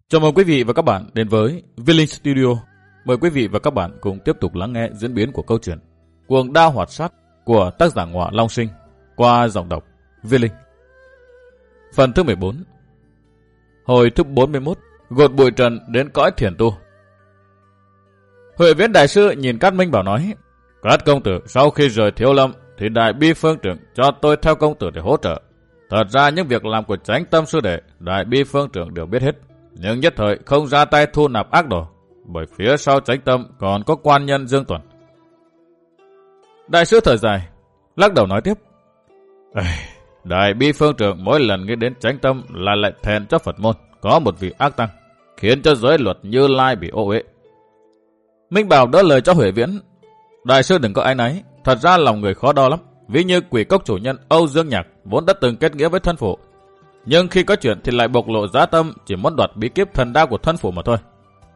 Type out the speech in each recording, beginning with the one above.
Chào mừng quý vị và các bạn đến với Viết Linh Studio. Mời quý vị và các bạn cùng tiếp tục lắng nghe diễn biến của câu chuyện Cuồng Đao Hoạt Sát của tác giả Ngọa Long Sinh qua giọng đọc Viết Linh. Phần thứ 14. Hồi thứ 41. Gột bụi trần đến cõi thiền tu. Huệ Viễn đại sư nhìn Cát Minh Bảo nói: Cát công tử sau khi rời Thiếu Lâm thì đại bi phương trưởng cho tôi theo công tử để hỗ trợ. Thật ra những việc làm của Chánh Tâm sư đệ, đại bi phương trưởng đều biết hết, nhưng nhất thời không ra tay thu nạp ác đồ, bởi phía sau Chánh Tâm còn có quan nhân Dương Tuần. Đại sư thở dài, lắc đầu nói tiếp: Đại bi phương trưởng mỗi lần nghĩ đến Chánh Tâm là lại thẹn cho Phật môn có một vị ác tăng, khiến cho giới luật Như Lai bị ô uế. Minh Bảo đỡ lời cho Huệ Viễn: Đại sư đừng có áy náy, thật ra lòng người khó đo lắm. Ví như Quỷ Cốc chủ nhân Âu Dương Nhạc vốn đã từng kết nghĩa với thân phụ, nhưng khi có chuyện thì lại bộc lộ dã tâm, chỉ muốn đoạt bí kíp thần đao của thân phụ mà thôi.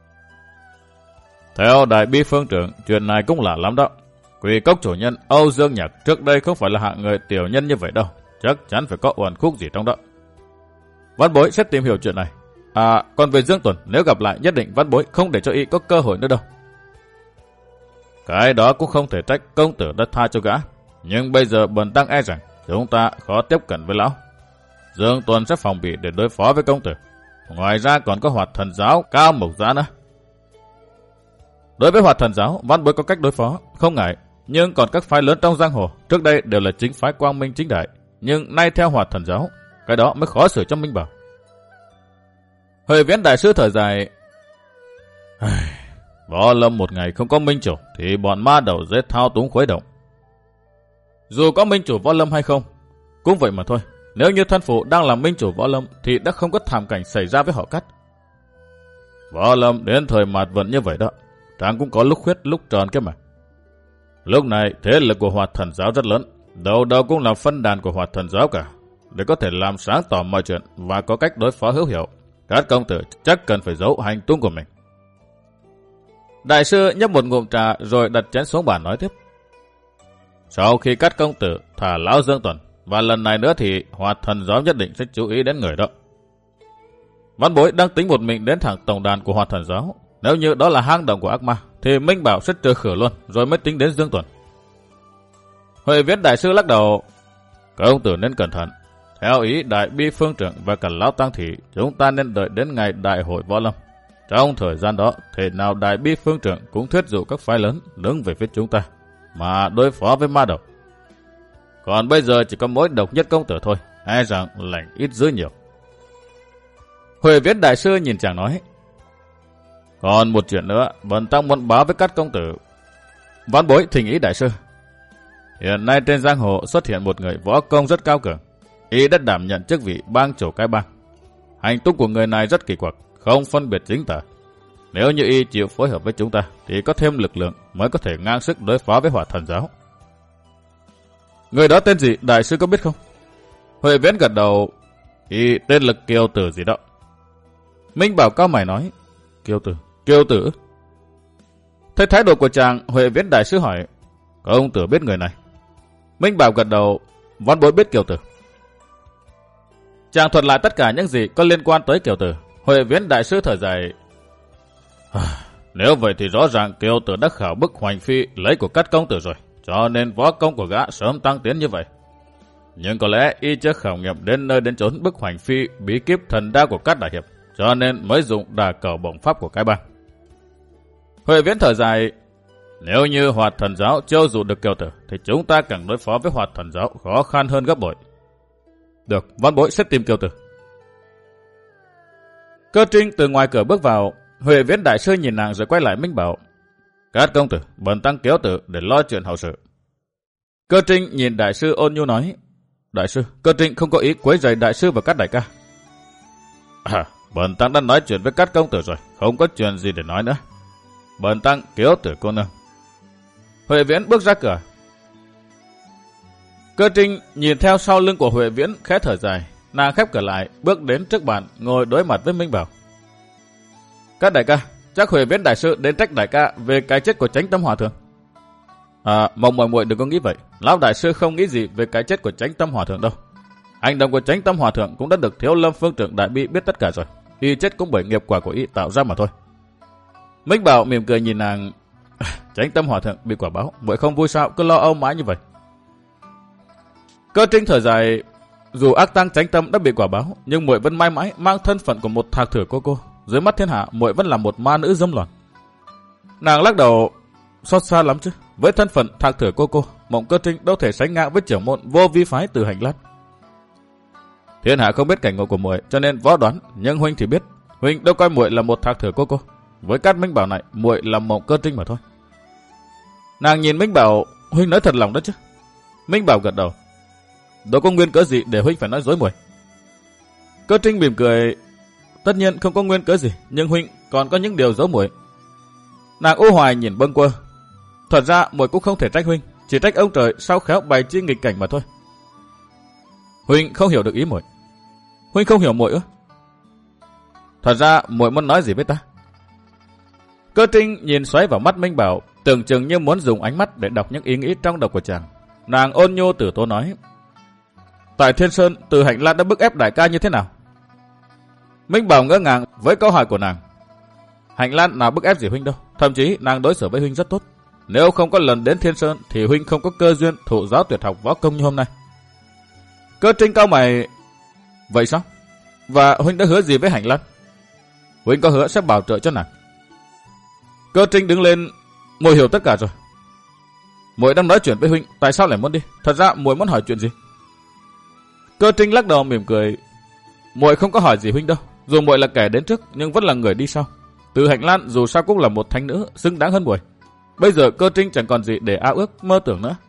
Theo đại bi phương trưởng, chuyện này cũng lạ lắm đó. Quỷ Cốc chủ nhân Âu Dương Nhạc trước đây không phải là hạng người tiểu nhân như vậy đâu, chắc chắn phải có uẩn khúc gì trong đó. Văn bối sẽ tìm hiểu chuyện này. Còn về Dương Tuần, nếu gặp lại nhất định văn bối không để cho y có cơ hội nữa đâu. Cái đó cũng không thể trách công tử đã tha cho gã, nhưng bây giờ bần tăng e rằng chúng ta khó tiếp cận với lão. Dương Tuần sẽ phòng bị để đối phó với công tử. Ngoài ra còn có Hoạt Thần giáo Cao Mộc Giã nữa. Đối với Hoạt Thần giáo, văn bối có cách đối phó, không ngại. Nhưng còn các phái lớn trong giang hồ, trước đây đều là chính phái quang minh chính đại, nhưng nay theo Hoạt Thần giáo, cái đó mới khó xử cho Minh Bảo. Huệ Viễn đại sư thở dài: Võ Lâm một ngày không có minh chủ thì bọn ma đầu dễ thao túng khuấy động. Dù có minh chủ Võ Lâm hay không, cũng vậy mà thôi. Nếu như thân phụ đang làm minh chủ Võ Lâm thì đã không có thảm cảnh xảy ra với họ Cát. Võ Lâm đến thời mạt vận như vậy đó, chẳng cũng có lúc khuyết lúc tròn kia mà. Lúc này thế lực của Hoạt Thần giáo rất lớn, đầu đầu cũng là phân đàn của Hoạt Thần giáo cả. Để có thể làm sáng tỏ mọi chuyện và có cách đối phó hữu hiệu, các công tử chắc cần phải giấu hành tung của mình. Đại sư nhấp một ngụm trà rồi đặt chén xuống bàn nói tiếp: Sau khi các công tử thả lão Dương Tuần, và lần này nữa thì Hoạt Thần giáo nhất định sẽ chú ý đến người đó. Văn bối đang tính một mình đến thẳng tổng đàn của Hoạt Thần giáo. Nếu như đó là hang động của ác ma thì Minh Bảo sẽ trừ khử luôn, rồi mới tính đến Dương Tuần. Huệ Viễn đại sư lắc đầu: Công tử nên cẩn thận. Theo ý đại bi phương trưởng và cả lão tăng thì chúng ta nên đợi đến ngày đại hội Võ Lâm. Trong thời gian đó, thể nào đại bi phương trưởng cũng thuyết dụ các phái lớn đứng về phía chúng ta mà đối phó với ma đầu. Còn bây giờ chỉ có mỗi độc nhất công tử thôi, e rằng lành ít dữ nhiều. Huệ Viễn đại sư nhìn chàng nói: Còn một chuyện nữa, bần tăng muốn báo với các công tử. Vãn bối thỉnh ý đại sư. Hiện nay trên giang hồ xuất hiện một người võ công rất cao cường, y đã đảm nhận chức vị bang chủ cái bang. Hành tung của người này rất kỳ quặc, không phân biệt chính tà. Nếu như y chịu phối hợp với chúng ta thì có thêm lực lượng mới có thể ngang sức đối phó với Hoạt Thần giáo. Người đó tên gì, đại sư có biết không? Huệ Viễn gật đầu: Y tên là Kiều Tử gì đó. Minh Bảo cao mày nói: Kiều Tử. Thấy thái độ của chàng, Huệ Viễn đại sư hỏi: Công tử biết người này? Minh Bảo gật đầu: Văn bối biết Kiều Tử. Chàng thuật lại tất cả những gì có liên quan tới Kiều Tử. Huệ Viễn đại sư thở dài: Nếu vậy thì rõ ràng Kiều Tử đã khảo bức Hoành Phi lấy của các công tử rồi, cho nên võ công của gã sớm tăng tiến như vậy. Nhưng có lẽ y chưa khảo nghiệm đến nơi đến chốn bức Hoành Phi bí kíp thần đao của các đại hiệp, cho nên mới dùng đà cẩu bổng pháp của cái bang. Huệ Viễn thở dài: Nếu như Hoạt Thần giáo chiêu dụ được Kiều Tử thì chúng ta càng đối phó với Hoạt Thần giáo khó khăn hơn gấp bội. Được, văn bối sẽ tìm Kiều Tử. Cơ Trinh từ ngoài cửa bước vào. Huệ Viễn đại sư nhìn nàng rồi quay lại Minh Bảo: Các công tử, bần tăng Kiều Tử để lo chuyện hậu sự. Cơ Trinh nhìn đại sư ôn nhu nói: Đại sư, Cơ Trinh không có ý quấy rầy đại sư và các đại ca. Bần tăng đã nói chuyện với các công tử rồi, không có chuyện gì để nói nữa. Bần tăng Kiều Tử cô nương. Huệ Viễn bước ra cửa. Cơ Trinh nhìn theo sau lưng của Huệ Viễn khẽ thở dài. Nàng khép cửa lại, bước đến trước bàn, ngồi đối mặt với Minh Bảo. Các đại ca, chắc Huệ Viễn đại sư đến trách đại ca về cái chết của Chánh Tâm Hòa Thượng. Mong mọi muội đừng có nghĩ vậy. Lão đại sư không nghĩ gì về cái chết của Chánh Tâm Hòa Thượng đâu. Hành động của Chánh Tâm Hòa Thượng cũng đã được Thiếu Lâm phương trưởng đại bi biết tất cả rồi. y chết cũng bởi nghiệp quả của y tạo ra mà thôi. Minh Bảo mỉm cười nhìn nàng. Chánh Tâm hòa thượng bị quả báo, muội không vui sao cứ lo âu mãi như vậy? Cơ Trinh thở dài. Dù ác tăng Chánh Tâm đã bị quả báo, nhưng muội vẫn mãi mãi mang thân phận của một thạc thử cô. Dưới mắt thiên hạ, muội vẫn là một ma nữ dâm loạn. Nàng lắc đầu. Xót xa lắm chứ. Với thân phận thạc thử cô, Mộng Cơ Trinh đâu thể sánh ngang với trưởng môn vô vi phái Từ Hành Lan. Thiên hạ không biết cảnh ngộ của muội, cho nên võ đoán, nhưng huynh thì biết. Huynh đâu coi muội là một thạc thử cô. Với các Minh Bảo này, muội là Mộng Cơ Trinh mà thôi. Nàng nhìn Minh Bảo. Huynh nói thật lòng đó chứ? Minh Bảo gật đầu. Đâu có nguyên cớ gì để huynh phải nói dối muội? Cơ Trinh mỉm cười. Tất nhiên không có nguyên cớ gì, nhưng huynh còn có những điều giấu muội. Nàng u hoài nhìn bâng quơ. Thật ra muội cũng không thể trách huynh, chỉ trách ông trời sao khéo bày chi nghịch cảnh mà thôi. Huynh không hiểu được ý muội. Huynh không hiểu muội ư? Thật ra muội muốn nói gì với ta? Cơ Trinh nhìn xoáy vào mắt Minh Bảo, tưởng chừng như muốn dùng ánh mắt để đọc những ý nghĩ trong đầu của chàng. Nàng ôn nhu từ tốn nói. Tại Thiên Sơn, Từ Hành Lan đã bức ép đại ca như thế nào? Minh Bảo ngỡ ngàng với câu hỏi của nàng. Hành Lan nào bức ép gì huynh đâu, thậm chí nàng đối xử với huynh rất tốt. Nếu không có lần đến Thiên Sơn thì huynh không có cơ duyên thụ giáo tuyệt học võ công như hôm nay. Cơ Trinh cau mày. Vậy sao? Và huynh đã hứa gì với Hành Lan? Huynh có hứa sẽ bảo trợ cho nàng. Cơ Trinh đứng lên. Muội hiểu tất cả rồi. Muội đang nói chuyện với huynh, tại sao lại muốn đi? Thật ra muội muốn hỏi chuyện gì? Cơ Trinh lắc đầu mỉm cười. Muội không có hỏi gì huynh đâu. Dù muội là kẻ đến trước nhưng vẫn là người đi sau. Từ Hành Lan dù sao cũng là một thánh nữ xứng đáng hơn muội. Bây giờ Cơ Trinh chẳng còn gì để ao ước mơ tưởng nữa.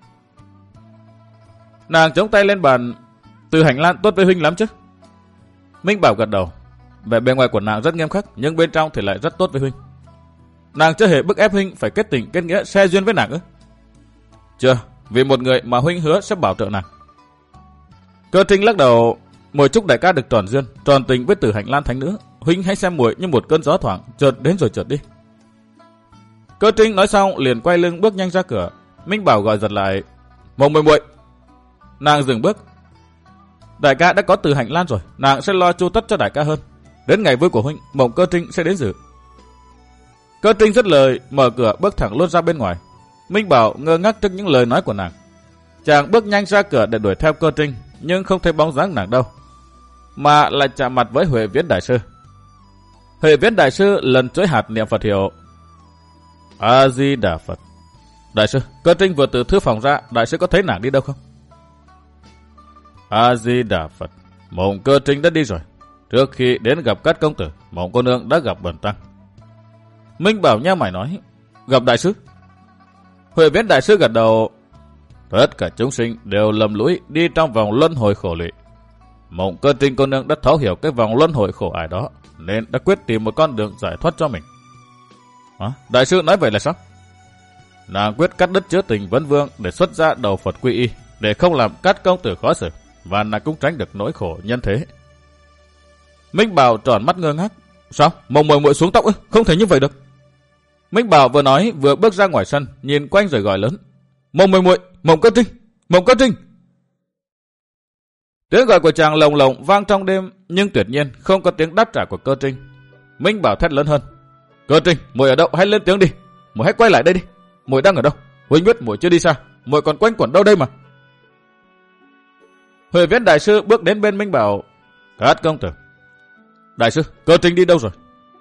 Nàng chống tay lên bàn. Từ Hành Lan tốt với huynh lắm chứ? Minh Bảo gật đầu. Vẻ bề ngoài của nàng rất nghiêm khắc, nhưng bên trong thì lại rất tốt với huynh. Nàng chưa hề bức ép huynh phải kết tình kết nghĩa xe duyên với nàng ư? Chưa, vì một người mà huynh hứa sẽ bảo trợ nàng. Cơ Trinh lắc đầu. Muội chúc đại ca được tròn duyên, tròn tình với Từ Hành Lan thánh nữ. Huynh hãy xem muội như một cơn gió thoảng, chợt đến rồi chợt đi. Cơ Trinh nói xong liền quay lưng bước nhanh ra cửa. Minh Bảo gọi giật lại. Mộng muội. Nàng dừng bước. Đại ca đã có Từ Hành Lan rồi, nàng sẽ lo chu tất cho đại ca hơn. Đến ngày vui của huynh, Mộng Cơ Trinh sẽ đến dự. Cơ Trinh dứt lời, mở cửa bước thẳng luôn ra bên ngoài. Minh Bảo ngơ ngác trước những lời nói của nàng. Chàng bước nhanh ra cửa để đuổi theo Cơ Trinh, nhưng không thấy bóng dáng nàng đâu, mà lại chạm mặt với Huệ Viễn đại sư. Huệ Viễn đại sư lần chuỗi hạt niệm Phật hiệu. A Di Đà Phật. Đại sư, Cơ Trinh vừa từ thư phòng ra, đại sư có thấy nàng đi đâu không? A Di Đà Phật. Mộng Cơ Trinh đã đi rồi. Trước khi đến gặp các công tử, Mộng cô nương đã gặp bần tăng. Minh Bảo nhíu mày nói. Gặp đại sư? Huệ Viễn đại sư gật đầu. Tất cả chúng sinh đều lầm lũi đi trong vòng luân hồi khổ lụy. Mộng Cơ Trinh cô nương đã thấu hiểu cái vòng luân hồi khổ ải đó, nên đã quyết tìm một con đường giải thoát cho mình. Đại sư nói vậy là sao? Nàng quyết cắt đứt chứa tình Vấn Vương để xuất ra đầu Phật quy y, để không làm các công tử khó xử, và nàng cũng tránh được nỗi khổ nhân thế. Minh Bảo tròn mắt ngơ ngác. Sao? Mộng muội xuống tóc ư? Không thể như vậy được. Minh Bảo vừa nói vừa bước ra ngoài sân, nhìn quanh rồi gọi lớn. Mộng muội, Mộng Cơ Trinh, Mộng Cơ Trinh. Tiếng gọi của chàng lồng lộng vang trong đêm, nhưng tuyệt nhiên không có tiếng đáp trả của Cơ Trinh. Minh Bảo thét lớn hơn. Cơ Trinh, muội ở đâu? Hãy lên tiếng đi. Muội hãy quay lại đây đi. Muội đang ở đâu? Huynh biết muội chưa đi xa. Muội còn quanh quẩn đâu đây mà? Huệ Viễn đại sư bước đến bên Minh Bảo. Cát công tử. Đại sư, Cơ Trinh đi đâu rồi?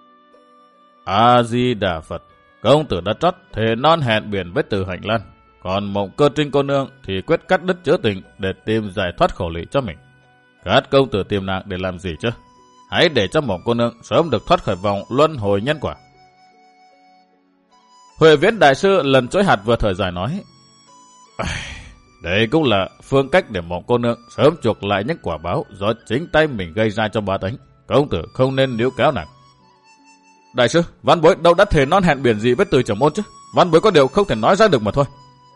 A Di Đà Phật. Công tử đã trót thề non hẹn biển với Từ Hành Lan, còn Mộng Cơ Trinh cô nương thì quyết cắt đứt chứa tình để tìm giải thoát khổ lụy cho mình. Các công tử tìm nàng để làm gì chứ? Hãy để cho Mộng cô nương sớm được thoát khỏi vòng luân hồi nhân quả. Huệ Viễn đại sư lần chuỗi hạt vừa thở dài nói. Đây cũng là phương cách để Mộng cô nương sớm chuộc lại những quả báo do chính tay mình gây ra cho bá tánh. Công tử không nên níu kéo nàng. Đại sư, văn bối đâu đã thề non hẹn biển gì với Từ trưởng môn chứ? Văn bối có điều không thể nói ra được mà thôi.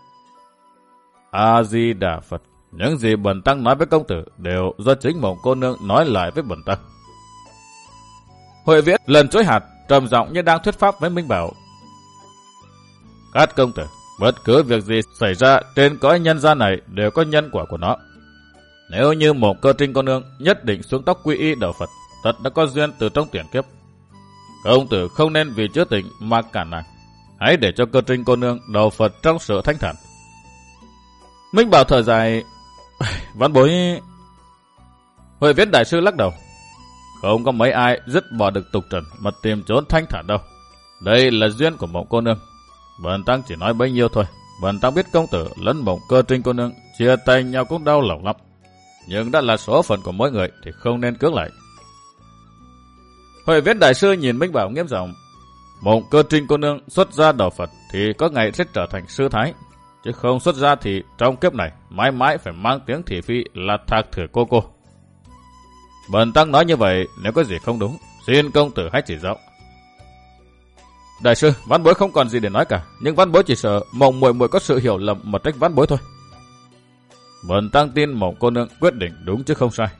A Di Đà Phật. Những gì bần tăng nói với công tử đều do chính Mộng cô nương nói lại với bần tăng. Huệ Viễn lần chuỗi hạt trầm giọng như đang thuyết pháp với Minh Bảo. Các công tử, bất cứ việc gì xảy ra trên cõi nhân gian này đều có nhân quả của nó. Nếu như Mộng Cơ Trinh cô nương nhất định xuống tóc quy y đạo Phật, thật đã có duyên từ trong tiền kiếp. Công tử không nên vì chữa tình mà cản nàng. Hãy để cho Cơ Trinh cô nương đầu Phật trong sự thanh thản. Minh Bảo thở dài. Văn bối... Huệ Viễn đại sư lắc đầu. Không có mấy ai dứt bỏ được tục trần mà tìm trốn thanh thản đâu. Đây là duyên của Mộng cô nương. Bần tăng chỉ nói bấy nhiêu thôi. Bần tăng biết công tử lẫn Mộng Cơ Trinh cô nương chia tay nhau cũng đau lòng lắm. Nhưng đã là số phận của mỗi người thì không nên cưỡng lại. Huệ Viễn đại sư nhìn Minh Bảo nghiêm giọng. Mộng Cơ Trinh cô nương xuất gia đạo Phật thì có ngày sẽ trở thành sư thái. Chứ không xuất gia thì trong kiếp này mãi mãi phải mang tiếng thị phi là Thạc Thừa cô. Bần tăng nói như vậy, nếu có gì không đúng, xin công tử hãy chỉ rõ. Đại sư, văn bối không còn gì để nói cả, nhưng văn bối chỉ sợ Mộng muội muội có sự hiểu lầm mà trách văn bối thôi. Bần tăng tin Mộng cô nương quyết định đúng chứ không sai.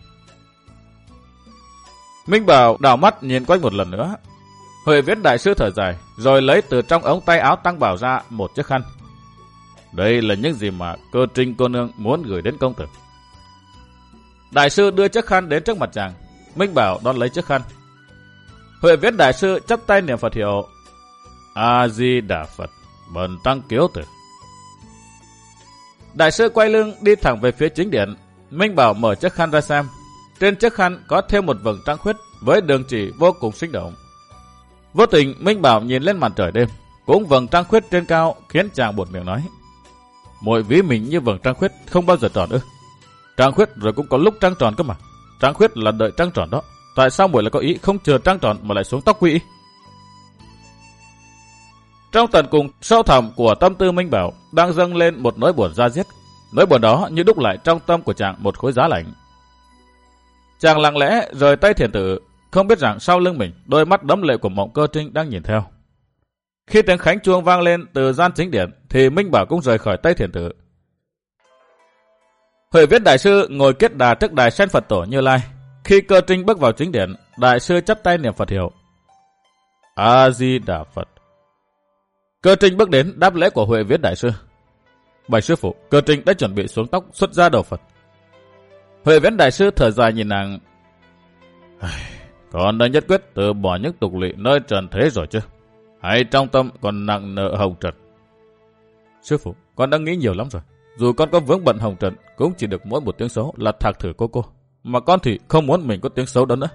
Minh Bảo đảo mắt nhìn quanh một lần nữa. Huệ Viễn đại sư thở dài, rồi lấy từ trong ống tay áo Tăng Bảo ra một chiếc khăn. Đây là những gì mà Cơ Trinh cô nương muốn gửi đến công tử. Đại sư đưa chiếc khăn đến trước mặt chàng. Minh Bảo đón lấy chiếc khăn. Huệ Viễn đại sư chắp tay niệm Phật hiệu. A Di Đà Phật, bần tăng kiếu tử. Đại sư quay lưng đi thẳng về phía chính điện. Minh Bảo mở chiếc khăn ra xem. Trên chiếc khăn có thêm một vầng trăng khuyết với đường chỉ vô cùng sinh động. Vô tình Minh Bảo nhìn lên màn trời đêm, cũng vầng trăng khuyết trên cao khiến chàng buột miệng nói: Muội ví mình như vầng trăng khuyết không bao giờ tròn ư? Trăng khuyết rồi cũng có lúc trăng tròn cơ mà. Trăng khuyết là đợi trăng tròn đó. Tại sao muội lại có ý không chờ trăng tròn mà lại xuống tóc quỹ? Trong tận cùng sâu thẳm của tâm tư Minh Bảo đang dâng lên một nỗi buồn da diết. Nỗi buồn đó như đúc lại trong tâm của chàng một khối giá lạnh. Chàng lặng lẽ rời tay thiền tử, không biết rằng sau lưng mình đôi mắt đẫm lệ của Mộng Cơ Trinh đang nhìn theo. Khi tiếng khánh chuông vang lên từ gian chính điện thì Minh Bảo cũng rời khỏi tay thiền tử. Huệ Viễn đại sư ngồi kết đà trước đài sen Phật tổ Như Lai. Khi Cơ Trinh bước vào chính điện, đại sư chắp tay niệm Phật hiệu. A Di Đà Phật. Cơ Trinh bước đến đáp lễ của Huệ Viễn đại sư. Bạch sư phụ, Cơ Trinh đã chuẩn bị xuống tóc xuất gia đầu Phật. Huệ Viễn đại sư thở dài nhìn nàng. Con đã nhất quyết từ bỏ những tục lỵ nơi trần thế rồi chứ? Hay trong tâm còn nặng nợ hồng trần? Sư phụ, con đã nghĩ nhiều lắm rồi. Dù con có vướng bận hồng trần, cũng chỉ được mỗi một tiếng xấu là Thạc Thử cô. Mà con thì không muốn mình có tiếng xấu đó nữa.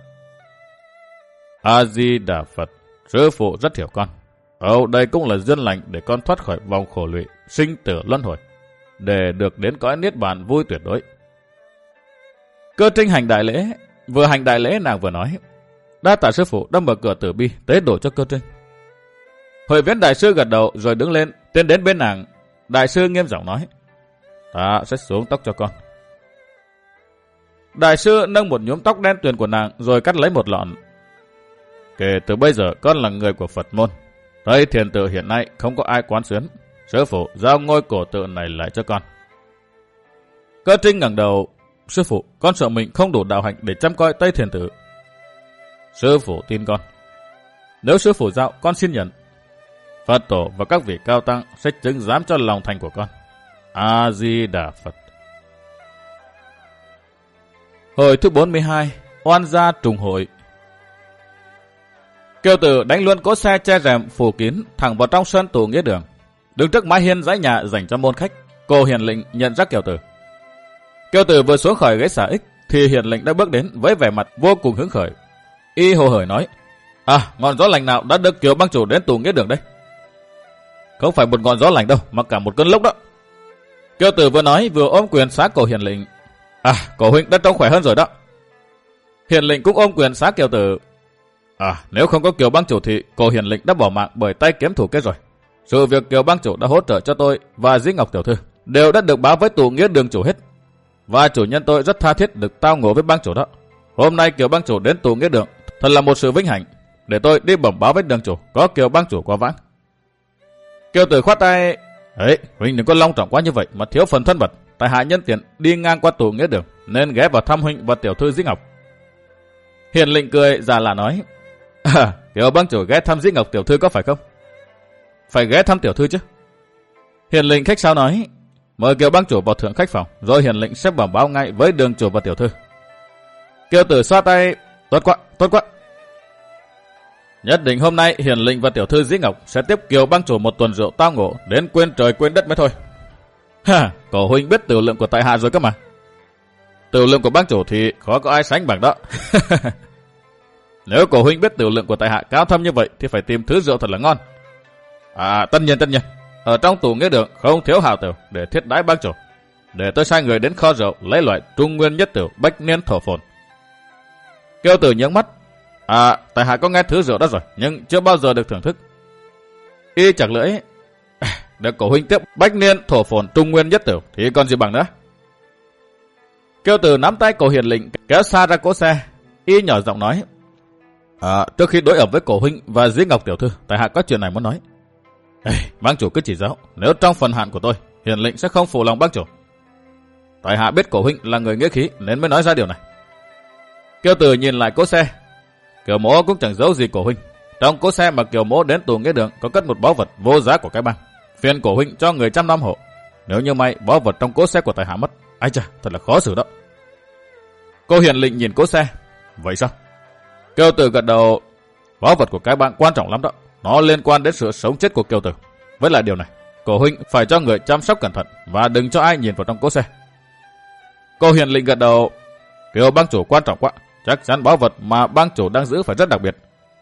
A Di Đà Phật, sư phụ rất hiểu con. Đây cũng là duyên lành để con thoát khỏi vòng khổ lụy, sinh tử luân hồi, để được đến cõi niết bàn vui tuyệt đối. Cơ Trinh hành đại lễ, vừa hành đại lễ nàng vừa nói: Đa tạ sư phụ đã mở cửa tử bi tế đổ cho Cơ Trinh. Huệ Viễn đại sư gật đầu rồi đứng lên tiến đến bên nàng. Đại sư nghiêm giọng nói: Ta sẽ xuống tóc cho con. Đại sư nâng một nhúm tóc đen tuyền của nàng rồi cắt lấy một lọn. Kể từ bây giờ con là người của Phật môn. Tây thiền tự hiện nay không có ai quán xuyến. Sư phụ giao ngôi cổ tự này lại cho con. Cơ Trinh ngẩng đầu: Sư phụ, con sợ mình không đủ đạo hạnh để chăm coi Tây thiền tự. Sư phụ tin con. Nếu sư phụ giao, con xin nhận. Phật tổ và các vị cao tăng sẽ chứng giám cho lòng thành của con. A Di Đà Phật. Hồi thứ 42, oan gia trùng hội. Kiều tử đánh luôn cỗ xe che rèm phủ kín thẳng vào trong sân tù nghĩa đường. Đứng trước mái hiên dãy nhà dành cho môn khách, cô Hiền Lệnh nhận ra Kiều tử. Kiều tử vừa xuống khỏi ghế xà ích thì Hiền Lệnh đã bước đến với vẻ mặt vô cùng hứng khởi. Y hồ hởi nói: Ngọn gió lành nào đã đưa Kiều bang chủ đến tù nghĩa đường đây? Không phải một ngọn gió lành đâu, mà cả một cơn lốc đó. Kiều tử vừa nói vừa ôm quyền xá cổ Hiền Lệnh. Cổ huynh đã trông khỏe hơn rồi đó. Hiền Lệnh cũng ôm quyền xá Kiều tử. Nếu không có Kiều bang chủ thì cổ Hiền Lệnh đã bỏ mạng bởi tay kiếm thủ kết rồi. Sự việc Kiều bang chủ đã hỗ trợ cho tôi và Dĩ Ngọc tiểu thư đều đã được báo với tù nghĩa đường chủ hết. Và chủ nhân tôi rất tha thiết được tao ngộ với bang chủ đó. Hôm nay Kiều bang chủ đến tù nghĩa đường thật là một sự vinh hạnh. Để tôi đi bẩm báo với đường chủ có Kiều bang chủ qua vãng. Kiều tử khoát tay: Huynh đừng có long trọng quá như vậy mà thiếu phần thân mật. Tại hạ nhân tiện đi ngang qua tù nghĩa đường nên ghé vào thăm huynh và tiểu thư Dĩ Ngọc. Hiền Lệnh cười già là nói: Kiều bang chủ ghé thăm Dĩ Ngọc tiểu thư có phải không? Phải ghé thăm tiểu thư chứ. Hiền Lệnh khách sáo nói: Mời Kiều bang chủ vào thượng khách phòng, rồi Hiền Lệnh sẽ bẩm báo ngay với đường chủ và tiểu thư. Kiều tử xoa tay: Tốt quá, tốt quá. Nhất định hôm nay Hiền Lệnh và tiểu thư Dĩ Ngọc sẽ tiếp Kiều bang chủ một tuần rượu tao ngộ đến quên trời quên đất mới thôi. Ha, cổ huynh biết tiểu lượng của tại hạ rồi cơ mà. Tiểu lượng của bang chủ thì khó có ai sánh bằng đó. Nếu cổ huynh biết tiểu lượng của tại hạ cao thâm như vậy thì phải tìm thứ rượu thật là ngon. À, tất nhiên. Ở trong tủ nghĩa đường không thiếu hào tiểu để thiết đãi bang chủ. Để tôi sai người đến kho rượu lấy loại trung nguyên nhất tiểu bách niên thổ phồn. Kiều Tử nhướng mắt. À, tại hạ có nghe thứ rượu đó rồi, nhưng chưa bao giờ được thưởng thức. Y chặt lưỡi. Được cổ huynh tiếp bách niên thổ phồn trung nguyên nhất tiểu thì còn gì bằng nữa. Kiều Tử nắm tay cổ Hiền Lệnh kéo xa ra cỗ xe. Y nhỏ giọng nói. À, trước khi đối ẩm với cổ huynh và Dĩ Ngọc tiểu thư, tại hạ có chuyện này muốn nói. Bang chủ cứ chỉ giáo, nếu trong phần hạn của tôi, Hiền Lệnh sẽ không phụ lòng bang chủ. Tại hạ biết cổ huynh là người nghĩa khí nên mới nói ra điều này. Kiều Tử nhìn lại cỗ xe. Kiều mỗ cũng chẳng giấu gì cổ huynh. Trong cỗ xe mà Kiều mỗ đến tù nghĩa đường có cất một báu vật vô giá của cái bang. Phiền cổ huynh cho người 100 năm hộ. Nếu như may báu vật trong cỗ xe của tại hạ mất, ai chà, thật là khó xử đó. Cô Hiền Lệnh nhìn cỗ xe. Vậy sao? Kiều Tử gật đầu. Báu vật của cái bang quan trọng lắm đó. Nó liên quan đến sự sống chết của Kiều Tử. Với lại điều này, cổ huynh phải cho người chăm sóc cẩn thận và đừng cho ai nhìn vào trong cỗ xe. Cô Hiền Lệnh gật đầu. Kiều bang chủ quan trọng quá. Chắc chắn báu vật mà bang chủ đang giữ phải rất đặc biệt.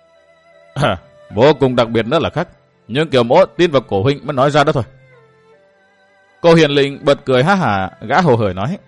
Vô cùng đặc biệt nữa là khác. Nhưng Kiều mỗ tin vào cổ huynh mới nói ra đó thôi. Cô Hiền Lệnh bật cười ha hả, gã hồ hởi nói.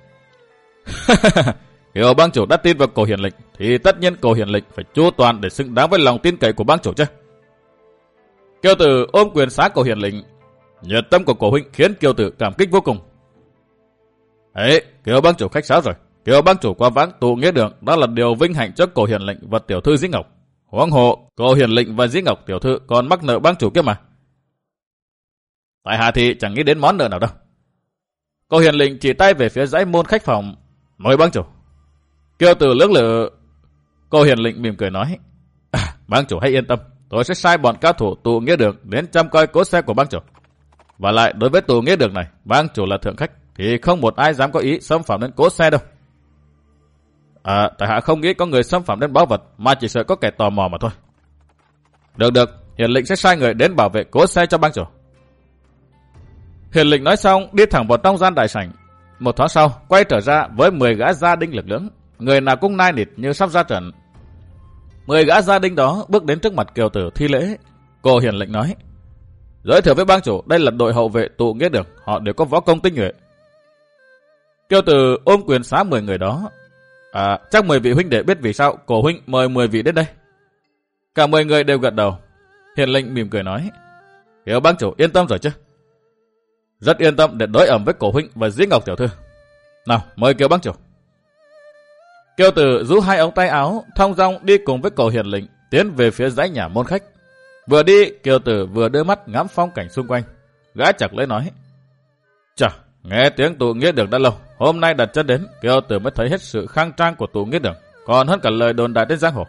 Kiều bang chủ đã tin vào cổ Hiền Lệnh thì tất nhiên cổ Hiền Lệnh phải chu toàn để xứng đáng với lòng tin cậy của bang chủ chứ. Kiều Tử ôm quyền xá cổ Hiền Lệnh. Nhiệt tâm của cổ huynh khiến Kiều Tử cảm kích vô cùng. Ấy, Kiều bang chủ khách sáo rồi. Kiều bang chủ qua vãng tù nghĩa đường đó là điều vinh hạnh cho cổ Hiền Lệnh và tiểu thư Dĩ Ngọc. Huống hồ, cổ Hiền Lệnh và Dĩ Ngọc tiểu thư còn mắc nợ bang chủ kia mà. Tại hạ thì chẳng nghĩ đến món nợ nào đâu. Cổ Hiền Lệnh chỉ tay về phía dãy môn khách phòng. Mời bang chủ. Kiều Tử lưỡng lự. Cổ Hiền Lệnh mỉm cười nói. Bang chủ hãy yên tâm. Tôi sẽ sai bọn cao thủ tù nghĩa đường đến trông coi cỗ xe của bang chủ. Và lại đối với tù nghĩa đường này, bang chủ là thượng khách thì không một ai dám có ý xâm phạm đến cỗ xe đâu. À, tại hạ không nghĩ có người xâm phạm đến báu vật mà chỉ sợ có kẻ tò mò mà thôi. Được, Hiền Lệnh sẽ sai người đến bảo vệ cỗ xe cho bang chủ. Hiền Lệnh nói xong đi thẳng vào trong gian đại sảnh. Một thoáng sau quay trở ra với 10 gã gia đinh lực lưỡng, người nào cũng nai nịt như sắp ra trận. 10 gã gia đinh đó bước đến trước mặt Kiều Tử thi lễ. Cô Hiền Lệnh nói. Giới thiệu với bang chủ, đây là đội hậu vệ tụ nghĩa đường, họ đều có võ công tinh nhuệ. Kiều Tử ôm quyền xá 10 người đó. À, chắc 10 vị huynh đệ biết vì sao cổ huynh mời 10 vị đến đây. Cả 10 người đều gật đầu. Hiền Lệnh mỉm cười nói. Kiều bang chủ yên tâm rồi chứ? Rất yên tâm để đối ẩm với cổ huynh và Dĩ Ngọc tiểu thư. Nào, mời Kiều bang chủ. Kiều Tử rũ hai ống tay áo, thong dong đi cùng với cổ Hiền Lệnh tiến về phía dãy nhà môn khách. Vừa đi, Kiều Tử vừa đưa mắt ngắm phong cảnh xung quanh. Gã chặt lấy nói. Chà, nghe tiếng tụ nghĩa đường đã lâu, hôm nay đặt chân đến, Kiều Tử mới thấy hết sự khang trang của tụ nghĩa đường, còn hơn cả lời đồn đại trên giang hồ.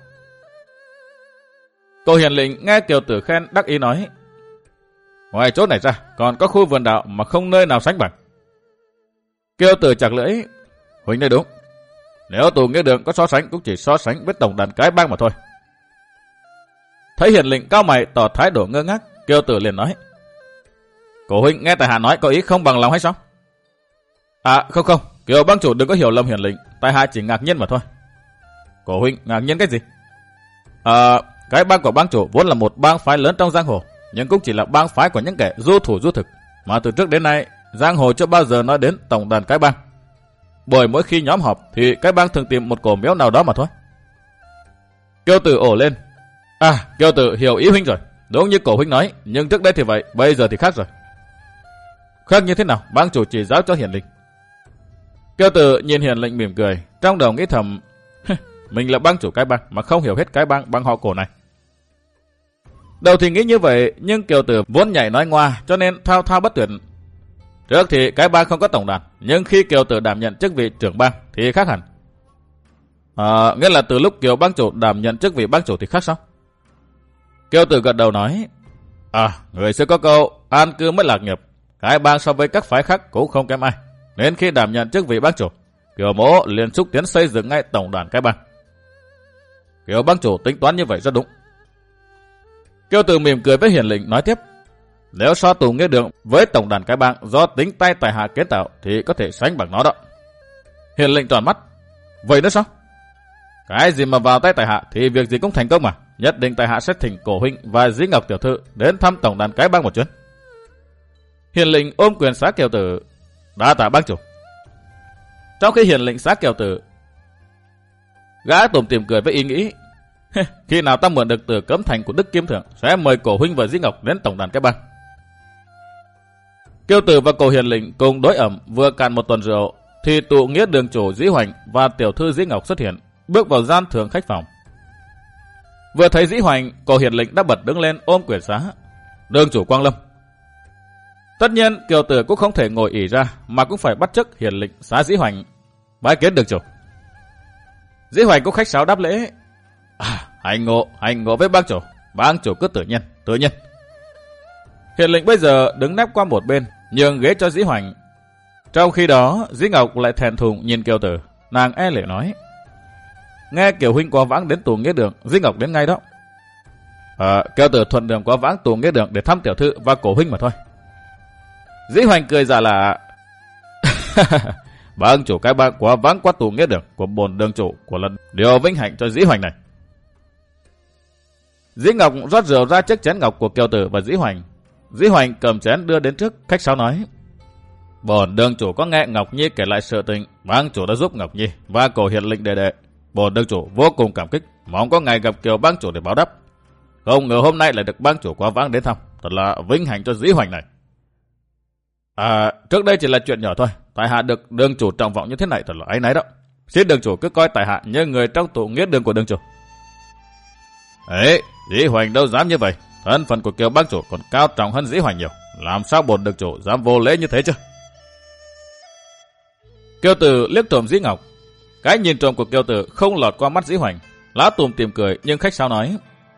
Cô Hiền Lệnh nghe Kiều Tử khen đắc ý nói. Ngoài chỗ này ra, còn có khu vườn đạo mà không nơi nào sánh bằng. Kiều Tử chặt lưỡi. Huynh nói đúng. Nếu tụ nghĩa đường có so sánh cũng chỉ so sánh với tổng đàn cái bang mà thôi. Thấy Hiền Lệnh cao mày tỏ thái độ ngơ ngác, Kiều Tử liền nói. Cổ huynh nghe tại hạ nói có ý không bằng lòng hay sao? À không, Kiều bang chủ đừng có hiểu lầm Hiền Lệnh, tại hạ chỉ ngạc nhiên mà thôi. Cổ huynh ngạc nhiên cái gì? Cái bang của bang chủ vốn là một bang phái lớn trong giang hồ, nhưng cũng chỉ là bang phái của những kẻ du thủ du thực, mà từ trước đến nay giang hồ chưa bao giờ nói đến tổng đàn cái bang. Bởi mỗi khi nhóm họp thì cái bang thường tìm một cổ miếu nào đó mà thôi. Kiều Tử ổ lên. À, Kiều Tử hiểu ý huynh rồi, đúng như cổ huynh nói, nhưng trước đây thì vậy, bây giờ thì khác rồi. Khác như thế nào? Bang chủ chỉ giáo cho Hiền Lệnh. Kiều Tử nhìn Hiền Lệnh mỉm cười, trong đầu nghĩ thầm, mình là bang chủ cái bang mà không hiểu hết cái bang bằng họ cổ này. Đầu thì nghĩ như vậy, nhưng Kiều Tử vốn nhảy nói ngoa, cho nên thao thao bất tuyệt. Trước thì cái bang không có tổng đàn, nhưng khi Kiều Tử đảm nhận chức vị trưởng bang thì khác hẳn. Nghĩa là từ lúc Kiều bang chủ đảm nhận chức vị bang chủ thì khác sao? Kiều Tử gật đầu nói. Người xưa có câu an cư mới lạc nghiệp, cái bang so với các phái khác cũng không kém ai, nên khi đảm nhận chức vị bang chủ, Kiều mỗ liền xúc tiến xây dựng ngay tổng đàn cái bang. Kiều bang chủ tính toán như vậy rất đúng. Kiều Tử mỉm cười với Hiền Lĩnh nói tiếp. Nếu so tù nghĩa đường với tổng đàn cái bang do tính tay tài hạ kiến tạo thì có thể sánh bằng nó đó. Hiền Lĩnh tròn mắt. Vậy nữa sao? Cái gì mà vào tay tài hạ thì việc gì cũng thành công mà. Nhất định tài hạ sẽ thỉnh Cổ huynh và Dĩ Ngọc tiểu thư đến thăm tổng đàn cái bang một chuyến. Hiền Lĩnh ôm quyền xá Kiều Tử. Đa tạ bang chủ. Trong khi Hiền Lĩnh xá Kiều Tử, gã tủm tỉm cười với ý nghĩ. Khi nào ta mượn được từ cấm thành của Đức Kim Thượng sẽ mời Cổ huynh và Dĩ Ngọc đến tổng đàn cái bang. Kiều Tử và Cổ Hiền Lĩnh cùng đối ẩm vừa cạn một tuần rượu thì tụ nghĩa đường chủ Dĩ Hoành và tiểu thư Dĩ Ngọc xuất hiện, bước vào gian thường khách phòng. Vừa thấy Dĩ Hoành, Cổ Hiền Lĩnh đã bật đứng lên ôm quyền xá. Đường chủ Quang Lâm. Tất nhiên Kiều Tử cũng không thể ngồi ỉ ra mà cũng phải bắt chước Hiền Lĩnh xá Dĩ Hoành. Bái kiến đường chủ. Dĩ Hoành cũng khách sáo đáp lễ. Hành ngộ với bang chủ cứ tự nhiên. Hiền Lĩnh bây giờ đứng nép qua một bên, nhường ghế cho Dĩ Hoành. Trong khi đó, Dĩ Ngọc lại thẹn thùng nhìn Kiều Tử, nàng e lệ nói. Nghe Kiều huynh qua vãng đến tù nghĩa đường, Dĩ Ngọc đến ngay đó. Kiều Tử thuận đường qua vãng tù nghĩa đường để thăm tiểu thư và Cổ huynh mà thôi. Dĩ Hoành cười giả là bang chủ cái bang qua vãng qua tù nghĩa đường của bổn đường chủ của lần điều vinh hạnh cho Dĩ Hoành này. Dĩ Ngọc rót rượu ra chiếc chén ngọc của Kiều Tử và Dĩ Hoành. Dĩ Hoành cầm chén đưa đến trước, khách sáo nói. Bổn đường chủ có nghe Ngọc Nhi kể lại sự tình bang chủ đã giúp Ngọc Nhi và Cổ Hiền Lĩnh đệ. Bổn đường chủ vô cùng cảm kích, mong có ngày gặp Kiều bang chủ để báo đáp. Không ngờ hôm nay lại được bang chủ qua vãng đến thăm, thật là vinh hạnh cho Dĩ Hoành này. Trước đây chỉ là chuyện nhỏ thôi, tại hạ được đường chủ trọng vọng như thế này thật là áy náy đó. Xin đường chủ cứ coi tại hạ như người trong tụ nghĩa đường của đường chủ. Ấy, Dĩ Hoành đâu dám như vậy, thân phận của Kiều bang chủ còn cao trọng hơn Dĩ Hoành nhiều, làm sao bổn đường chủ dám vô lễ như thế chứ? Kiều Tử liếc trộm Dĩ Ngọc, cái nhìn trộm của Kiều Tử không lọt qua mắt Dĩ Hoành, lá tùm tìm cười nhưng khách sáo nói.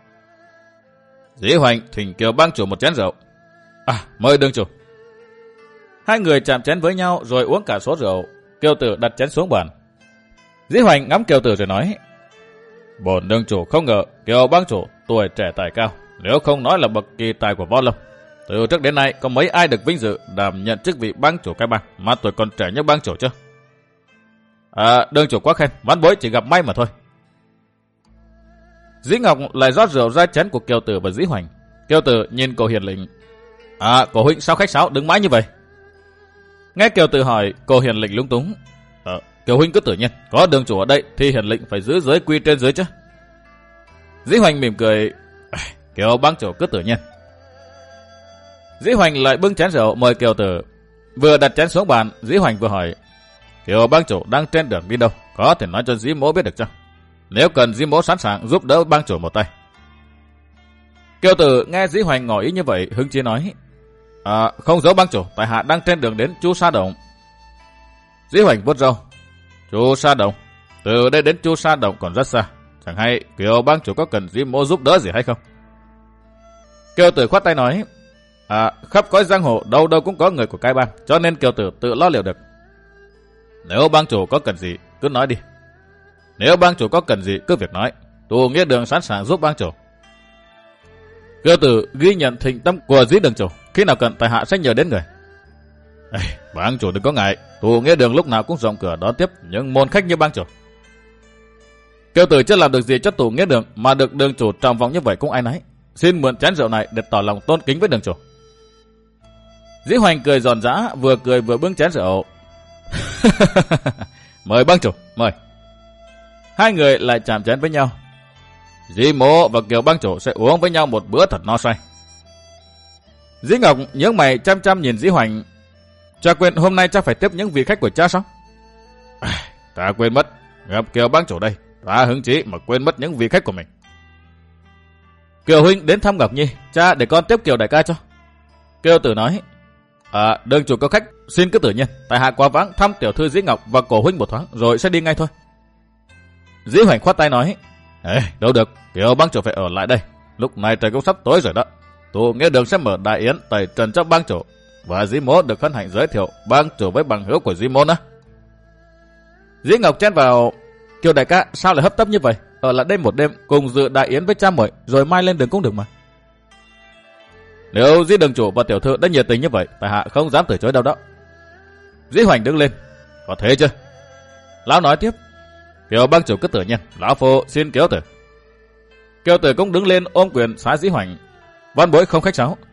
Dĩ Hoành thỉnh Kiều bang chủ một chén rượu. Mời đường chủ. Hai người chạm chén với nhau rồi uống cả số rượu. Kiều Tử đặt chén xuống bàn. Dĩ Hoành ngắm Kiều Tử rồi nói. Bổn đường chủ không ngờ Kiều bang chủ tuổi trẻ tài cao, nếu không nói là bậc kỳ tài của võ lâm. Từ trước đến nay có mấy ai được vinh dự đảm nhận chức vị bang chủ cái bang mà tuổi còn trẻ như bang chủ chứ? Đường chủ quá khen, vãn bối chỉ gặp may mà thôi. Dĩ Ngọc lại rót rượu ra chén của Kiều Tử và Dĩ Hoành. Kiều Tử nhìn Cổ Hiền Lĩnh. Cổ huynh sao khách sáo đứng mãi như vậy? Nghe Kiều Tử hỏi, Cổ Hiền Lĩnh lúng túng. Kiều huynh cứ tự nhiên, có đường chủ ở đây thì Hiền Lĩnh phải giữ giới quy trên dưới chứ. Dĩ Hoành mỉm cười. Kiều bang chủ cứ tự nhiên. Dĩ Hoành lại bưng chén rượu mời Kiều Tử. Vừa đặt chén xuống bàn, Dĩ Hoành vừa hỏi. Kiều bang chủ đang trên đường đi đâu, có thể nói cho Dĩ mỗ biết được chăng? Nếu cần Dĩ mỗ sẵn sàng giúp đỡ bang chủ một tay. Kiều Tử nghe Dĩ Hoành ngỏ ý như vậy, hứng chí nói. Không giấu bang chủ, tại hạ đang trên đường đến Chu Sa Động. Dĩ Hoành vuốt râu. Chu Sa Động? Từ đây đến Chu Sa Động còn rất xa, chẳng hay Kiều bang chủ có cần Dĩ mỗ giúp đỡ gì hay không? Kiều Tử khoát tay nói. Khắp cõi giang hồ đâu đâu cũng có người của cái bang, cho nên Kiều Tử tự lo liệu được. Nếu bang chủ có cần gì cứ nói đi. Nếu bang chủ có cần gì cứ việc nói, tù nghĩa đường sẵn sàng giúp bang chủ. Kiều Tử ghi nhận thịnh tâm của Dĩ đường chủ, khi nào cần tại hạ sẽ nhờ đến người. Bang chủ đừng có ngại, tù nghĩa đường lúc nào cũng rộng cửa đón tiếp những môn khách như bang chủ. Kiều Tử chưa làm được gì cho tù nghĩa đường mà được đường chủ trọng vọng như vậy cũng ai nấy. Xin mượn chén rượu này để tỏ lòng tôn kính với đường chủ. Dĩ Hoành cười giòn giã, vừa cười vừa bưng chén rượu. Mời bang chủ, mời. Hai người lại chạm chén với nhau. Dĩ mỗ và Kiều bang chủ sẽ uống với nhau một bữa thật no say. Dĩ Ngọc nhướng mày chăm chăm nhìn Dĩ Hoành. Cha quên hôm nay cha phải tiếp những vị khách của cha sao? Ta quên mất, gặp Kiều bang chủ đây, ta hứng chí mà quên mất những vị khách của mình. Kiều huynh đến thăm Ngọc Nhi, cha để con tiếp Kiều đại ca cho. Kiều Tử nói. Đường chủ có khách, xin cứ tự nhiên, tại hạ qua vãng thăm tiểu thư Dĩ Ngọc và Cổ huynh một thoáng rồi sẽ đi ngay thôi. Dĩ Hoành khoát tay nói. Đâu được, Kiều bang chủ phải ở lại đây, lúc này trời cũng sắp tối rồi đó. Tụ nghĩa đường sẽ mở đại yến tẩy trần cho bang chủ, và Dĩ mỗ được hân hạnh giới thiệu bang chủ với bằng hữu của Dĩ mỗ nữa. Dĩ Ngọc chen vào. Kiều đại ca sao lại hấp tấp như vậy? ở lại đây một đêm cùng dự đại yến với cha muội, rồi mai lên đường cũng được mà. Nếu Dĩ đường chủ và tiểu thư đã nhiệt tình như vậy, tại hạ không dám từ chối đâu đó. Dĩ Hoành đứng lên. Có thế chứ? Lão nói tiếp. Kiều bang chủ cứ tự nhiên, lão phu xin kéo từ. Kiều Tử cũng đứng lên ôm quyền xá Dĩ Hoành. Văn bối không khách sáo.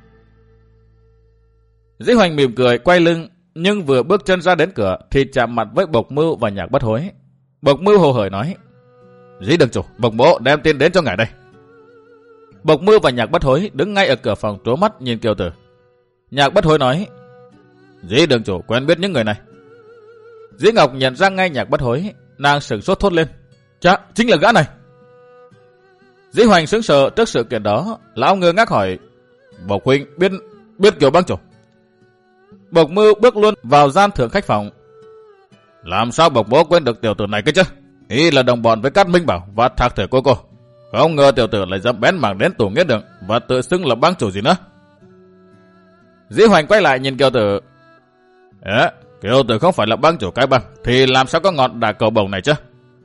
Dĩ Hoành mỉm cười quay lưng, nhưng vừa bước chân ra đến cửa thì chạm mặt với Bộc Mưu và Nhạc Bất Hối. Bộc Mưu hồ hởi nói: Dĩ đường chủ, Bộc mỗ đem tin đến cho ngài đây. Bộc Mưu và Nhạc Bất Hối đứng ngay ở cửa phòng trố mắt nhìn Kiều Tử. Nhạc Bất Hối nói: Dĩ đường chủ quen biết những người này. Dĩ Ngọc nhận ra ngay Nhạc Bất Hối, nàng sửng sốt thốt lên: Chà, chính là gã này. Dĩ Hoành sững sờ trước sự kiện đó, lão ngơ ngác hỏi: Bộc huynh biết Kiều bang chủ? Bộc Mưu bước luôn vào gian thượng khách phòng. Làm sao Bộc mỗ quên được tiểu tử này cơ chứ? Ý là đồng bọn với Cát Minh Bảo và Thạc Thể cô. Không ngờ tiểu tử lại dám bén mảng đến tủ nghĩa đường và tự xưng là bang chủ gì nữa. Dĩ Hoành quay lại nhìn Kiều Tử. Kiều Tử không phải là bang chủ cái bang thì làm sao có ngọn đả cầu bổng này chứ?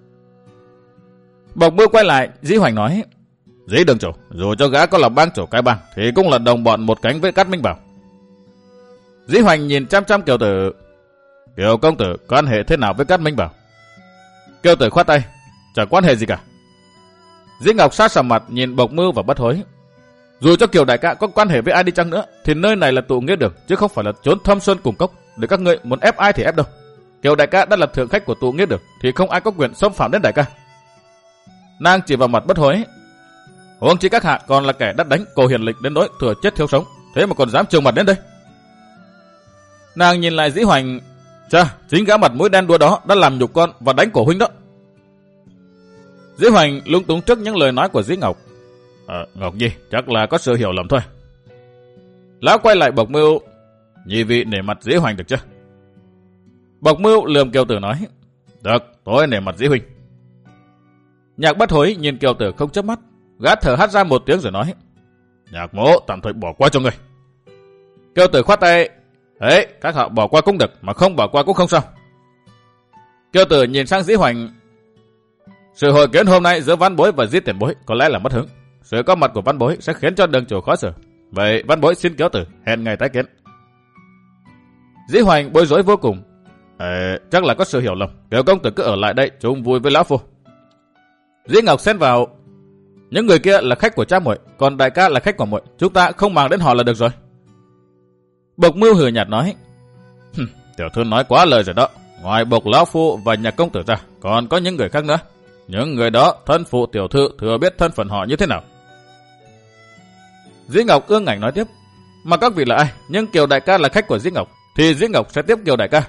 Bộc Mưu quay lại, Dĩ Hoành nói: Dĩ đường chủ, dù cho gã có là bang chủ cái bang thì cũng là đồng bọn một cánh với Cát Minh Bảo. Dĩ Hoành nhìn chăm chăm Kiều Tử. Kiều công tử quan hệ thế nào với Cát Minh Bảo? Kiều Tử khoát tay: Chẳng quan hệ gì cả. Dĩ Ngọc sát sầm mặt nhìn Bộc Mưu và Bất Hối. Dù cho Kiều đại ca có quan hệ với ai đi chăng nữa thì nơi này là tụ nghĩa đường chứ không phải là chốn thâm sơn cùng cốc để các ngươi muốn ép ai thì ép đâu. Kiều đại ca đã là thượng khách của tụ nghĩa đường thì không ai có quyền xâm phạm đến đại ca. Nàng chỉ vào mặt Bất Hối. Huống chi các hạ còn là kẻ đắt đánh Cổ Hiền Lịch đến nỗi thừa chết thiếu sống, thế mà còn dám trừng mặt đến đây. Nàng nhìn lại Dĩ Hoành. Chà, chính gã mặt mũi đen đuôi đó đã làm nhục con và đánh Cổ huynh đó. Dĩ Hoành lung túng trước những lời nói của Dĩ Ngọc. Ngọc Nhi chắc là có sự hiểu lầm thôi. Lão quay lại Bộc Mưu. Nhị vị nể mặt Dĩ Hoành được chưa? Bộc Mưu lườm Kiều Tử nói: Được, tôi nể mặt Dĩ huynh. Nhạc Bất Hối nhìn Kiều Tử không chớp mắt, gã thở hắt ra một tiếng rồi nói: Nhạc mỗ tạm thời bỏ qua cho người. Kiều Tử khoát tay: Ấy, các hạ bỏ qua cũng được, mà không bỏ qua cũng không sao. Kiều Tử nhìn sang Dĩ Hoành. Sự hội kiến hôm nay giữa Văn bối và Dĩ tiền bối có lẽ là mất hứng. Sự có mặt của Văn bối sẽ khiến cho đường chủ khó xử. Vậy Văn bối xin Kiều Tử hẹn ngày tái kiến. Dĩ Hoành bối rối vô cùng. Chắc là có sự hiểu lầm. Kiều công tử cứ ở lại đây chung vui với lão phu. Dĩ Ngọc xen vào: Những người kia là khách của cha muội, còn đại ca là khách của muội, chúng ta không màng đến họ là được rồi. Bộc Mưu hừ nhạt nói: Tiểu thư nói quá lời rồi đó. Ngoài Bộc lão phu và Nhạc công tử ra, còn có những người khác nữa. Những người đó thân phụ tiểu thư thừa biết thân phận họ như thế nào. Dĩ Ngọc ương ảnh nói tiếp: Mà các vị là ai? Nhưng Kiều đại ca là khách của Dĩ Ngọc thì Dĩ Ngọc sẽ tiếp Kiều đại ca.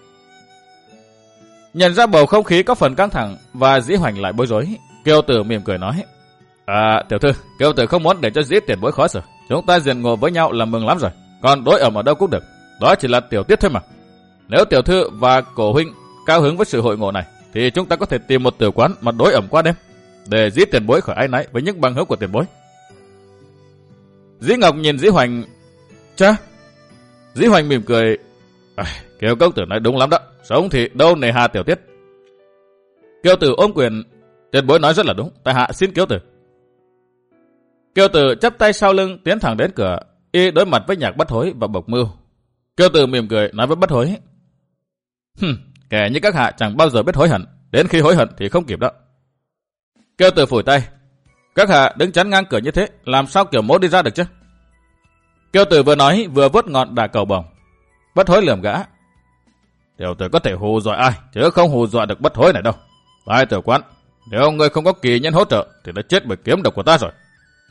Nhận ra bầu không khí có phần căng thẳng và Dĩ Hoành lại bối rối, Kiều Tử mỉm cười nói: Tiểu thư, Kiều Tử không muốn để cho Dĩ tiền bối khó xử. Chúng ta diện ngộ với nhau là mừng lắm rồi. Còn đối ẩm ở đâu cũng được. Đó chỉ là tiểu tiết thôi mà. Nếu tiểu thư và Cổ huynh cao hứng với sự hội ngộ này thì chúng ta có thể tìm một tử quán mà đối ẩm qua đêm, để Dĩ tiền bối khỏi áy náy với những bằng hữu của tiền bối. Dĩ Ngọc nhìn Dĩ Hoành. Chà. Dĩ Hoành mỉm cười. Kiều công tử nói đúng lắm đó. Sống thì đâu nề hà tiểu tiết. Kiều Tử ôm quyền. Tiền bối nói rất là đúng. Tại hạ xin Kiều Tử. Kiều Tử chắp tay sau lưng tiến thẳng đến cửa, y đối mặt với Nhạc Bất Hối và Bộc Mưu. Kiều Tử mỉm cười nói với Bất Hối: Kẻ như các hạ chẳng bao giờ biết hối hận, đến khi hối hận thì không kịp đó. Kiều Tử phủi tay: Các hạ đứng chắn ngang cửa như thế, làm sao Kiều mỗ đi ra được chứ? Kiều Tử vừa nói vừa vuốt ngọn đả cầu bổng. Bất Hối lườm gã: Tiểu tử có thể hù dọa ai, chứ không hù dọa được Bất Hối này đâu. Tại tử quán, nếu người không có kỳ nhân hỗ trợ thì đã chết bởi kiếm độc của ta rồi.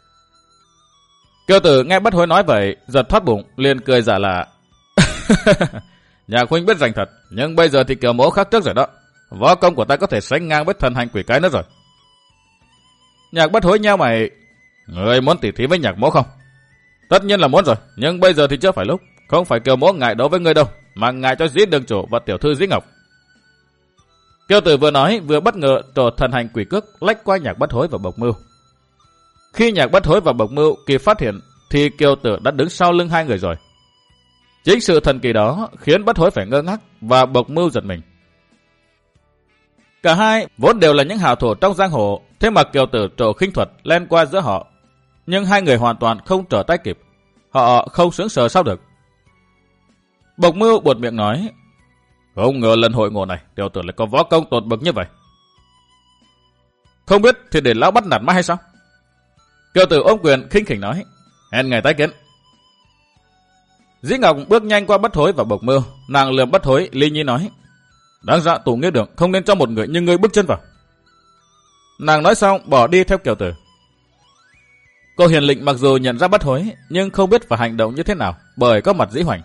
Kiều Tử nghe Bất Hối nói vậy, giật thoát bụng, liền cười giả lạ: Nhạc huynh biết rành thật, nhưng bây giờ thì Kiều mỗ khác trước rồi đó. Võ công của ta có thể sánh ngang với thần hành quỷ cái nữa rồi. Nhạc Bất Hối nheo mày: Người muốn tỉ thí với Nhạc mỗ không? Tất nhiên là muốn rồi, nhưng bây giờ thì chưa phải lúc. Không phải Kiều mỗ ngại đấu với người đâu, mà ngại cho Dĩ đường chủ và tiểu thư Dĩ Ngọc. Kiều Tử vừa nói vừa bất ngờ trổ thần hành quỷ cước lách qua Nhạc Bất Hối và Bộc Mưu. Khi Nhạc Bất Hối và Bộc Mưu kịp phát hiện thì Kiều Tử đã đứng sau lưng hai người rồi. Chính sự thần kỳ đó khiến Bất Hối phải ngơ ngác và Bộc Mưu giật mình. Cả hai vốn đều là những hảo thủ trong giang hồ, thế mà Kiều Tử trổ khinh thuật len qua giữa họ. Nhưng hai người hoàn toàn không trở tay kịp. Họ không sững sờ sao được. Bộc Mưu buột miệng nói, không ngờ lần hội ngộ này Tiểu Tử lại có võ công tột bậc như vậy. Không biết thì để lão bắt nạt mãi hay sao? Kiều Tử ôm quyền khinh khỉnh nói, hẹn ngày tái kiến. Dĩ Ngọc bước nhanh qua Bất Hối và Bộc Mưu, nàng lườm Bất Hối ly nhi nói, đáng ra Tù Nghĩa Đường không nên cho một người như ngươi bước chân vào. Nàng nói xong bỏ đi theo Kiều Tử. Cô Hiền Lệnh mặc dù nhận ra Bất Hối nhưng không biết phải hành động như thế nào bởi có mặt Dĩ Hoành.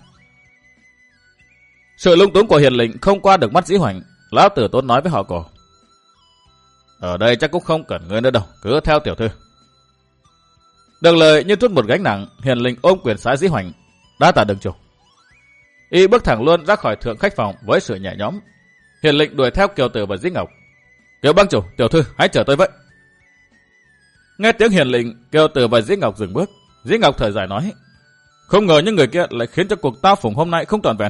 Sự lung túng của Hiền Lệnh không qua được mắt Dĩ Hoành, lão Tử Tốn nói với họ cổ, ở đây chắc cũng không cần ngươi nữa đâu, cứ theo tiểu thư. Được lời như trút một gánh nặng, Hiền Lệnh ôm quyền xá Dĩ Hoành, đa tạ đường chủ. Y bước thẳng luôn ra khỏi thượng khách phòng với sự nhẹ nhõm. Hiền Lệnh đuổi theo Kiều Tử và Dĩ Ngọc. Kiều bang chủ, tiểu thư hãy chờ tôi vậy. Nghe tiếng Hiền Lệnh, Kiều Tử và Dĩ Ngọc dừng bước. Dĩ Ngọc thở dài nói, không ngờ những người kia lại khiến cho cuộc tao phùng hôm nay không trọn vẹn.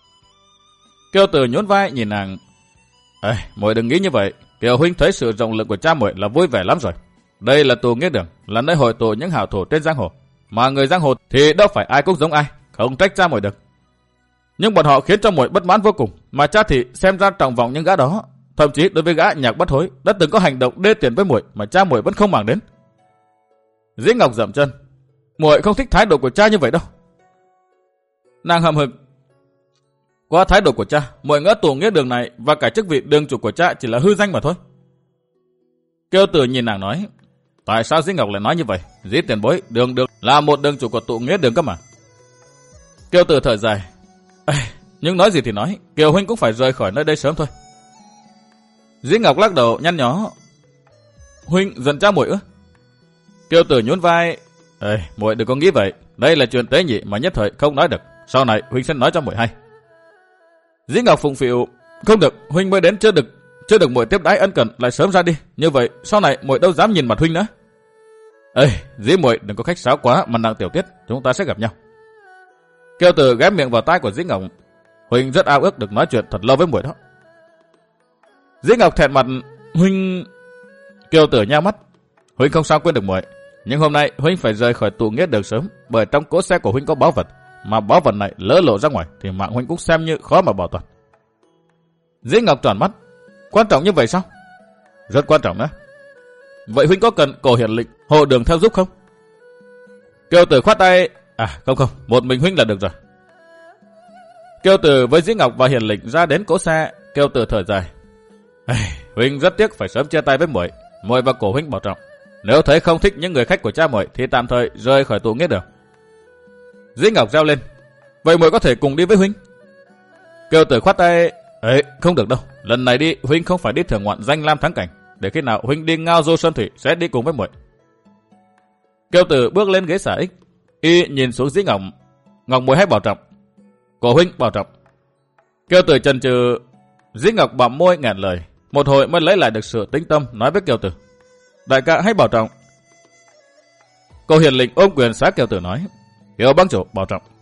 Kiều Tử nhún vai nhìn nàng, muội đừng nghĩ như vậy. Kiều huynh thấy sự rộng lượng của cha muội là vui vẻ lắm rồi. Đây là Tù Nghĩa Đường, là nơi hội tụ những hảo thủ trên giang hồ, mà người giang hồ thì đâu phải ai cũng giống ai, không trách cha muội được. Nhưng bọn họ khiến cho muội bất mãn vô cùng, mà cha thì xem ra trọng vọng những gã đó. Thậm chí đối với gã Nhạc Bất Hối đã từng có hành động đê tiện với muội mà cha muội vẫn không màng đến. Dĩ Ngọc dậm chân, muội không thích thái độ của cha như vậy đâu. Nàng hậm hực, qua thái độ của cha, muội ngỡ Tù Nghĩa Đường này và cả chức vị đường chủ của cha chỉ là hư danh mà thôi. Kiều Tử nhìn nàng nói, tại sao Dĩ Ngọc lại nói như vậy? Dĩ tiền bối đường được là một đường chủ của Tù Nghĩa Đường cơ mà. Kiều Tử thở dài, nhưng nói gì thì nói, Kiều huynh cũng phải rời khỏi nơi đây sớm thôi. Dĩ Ngọc lắc đầu nhăn nhó, huynh giận cha muội ư? Kiều Tử nhún vai, muội đừng có nghĩ vậy, đây là chuyện tế nhị mà nhất thời không nói được, sau này huynh sẽ nói cho muội hay. Dĩ Ngọc phụng phịu, không được, huynh mới đến chưa được muội tiếp đãi ân cần lại sớm ra đi, như vậy sau này muội đâu dám nhìn mặt huynh nữa. Dĩ muội đừng có khách sáo quá mà nặng tiểu tiết, chúng ta sẽ gặp nhau. Kiều Tử ghép miệng vào tai của Dĩ Ngọc, huynh rất ao ước được nói chuyện thật lâu với muội đó. Dĩ Ngọc thẹn mặt, huynh. Kiều Tử nhao mắt, huynh không sao quên được muội, nhưng hôm nay huynh phải rời khỏi Tù Nghĩa Đường sớm, bởi trong cỗ xe của huynh có báu vật, mà báu vật này lỡ lộ ra ngoài thì mạng huynh cũng xem như khó mà bảo toàn. Dĩ Ngọc tròn mắt, quan trọng như vậy sao? Rất quan trọng đó. Vậy huynh có cần cổ Hiền Lệnh hộ đường theo giúp không? Kiều Tử khoát tay, không, một mình huynh là được rồi. Kiều Tử với Dĩ Ngọc và Hiền Lệnh ra đến cỗ xe. Kiều Tử thở dài, huynh rất tiếc phải sớm chia tay với muội, muội và cổ huynh bảo trọng. Nếu thấy không thích những người khách của cha muội thì tạm thời rời khỏi Tù Nghĩa Đường. Dĩ Ngọc reo lên, vậy muội có thể cùng đi với huynh. Kiều Tử khoát tay, không được đâu, lần này đi huynh không phải đi thưởng ngoạn danh lam thắng cảnh, để khi nào huynh đi ngao du sơn thủy sẽ đi cùng với muội. Kiều Tử bước lên ghế xả ích, y nhìn xuống Dĩ Ngọc, Ngọc muội hãy bảo trọng. Cổ huynh bảo trọng. Kiều Tử chần chừ. Dĩ Ngọc bặm môi nghẹn lời, một hồi mới lấy lại được sự tĩnh tâm, nói với Kiều Tử, đại ca hãy bảo trọng. Cô Hiền Lệnh ôm quyền xá Kiều Tử nói, Kiều bang chủ bảo trọng.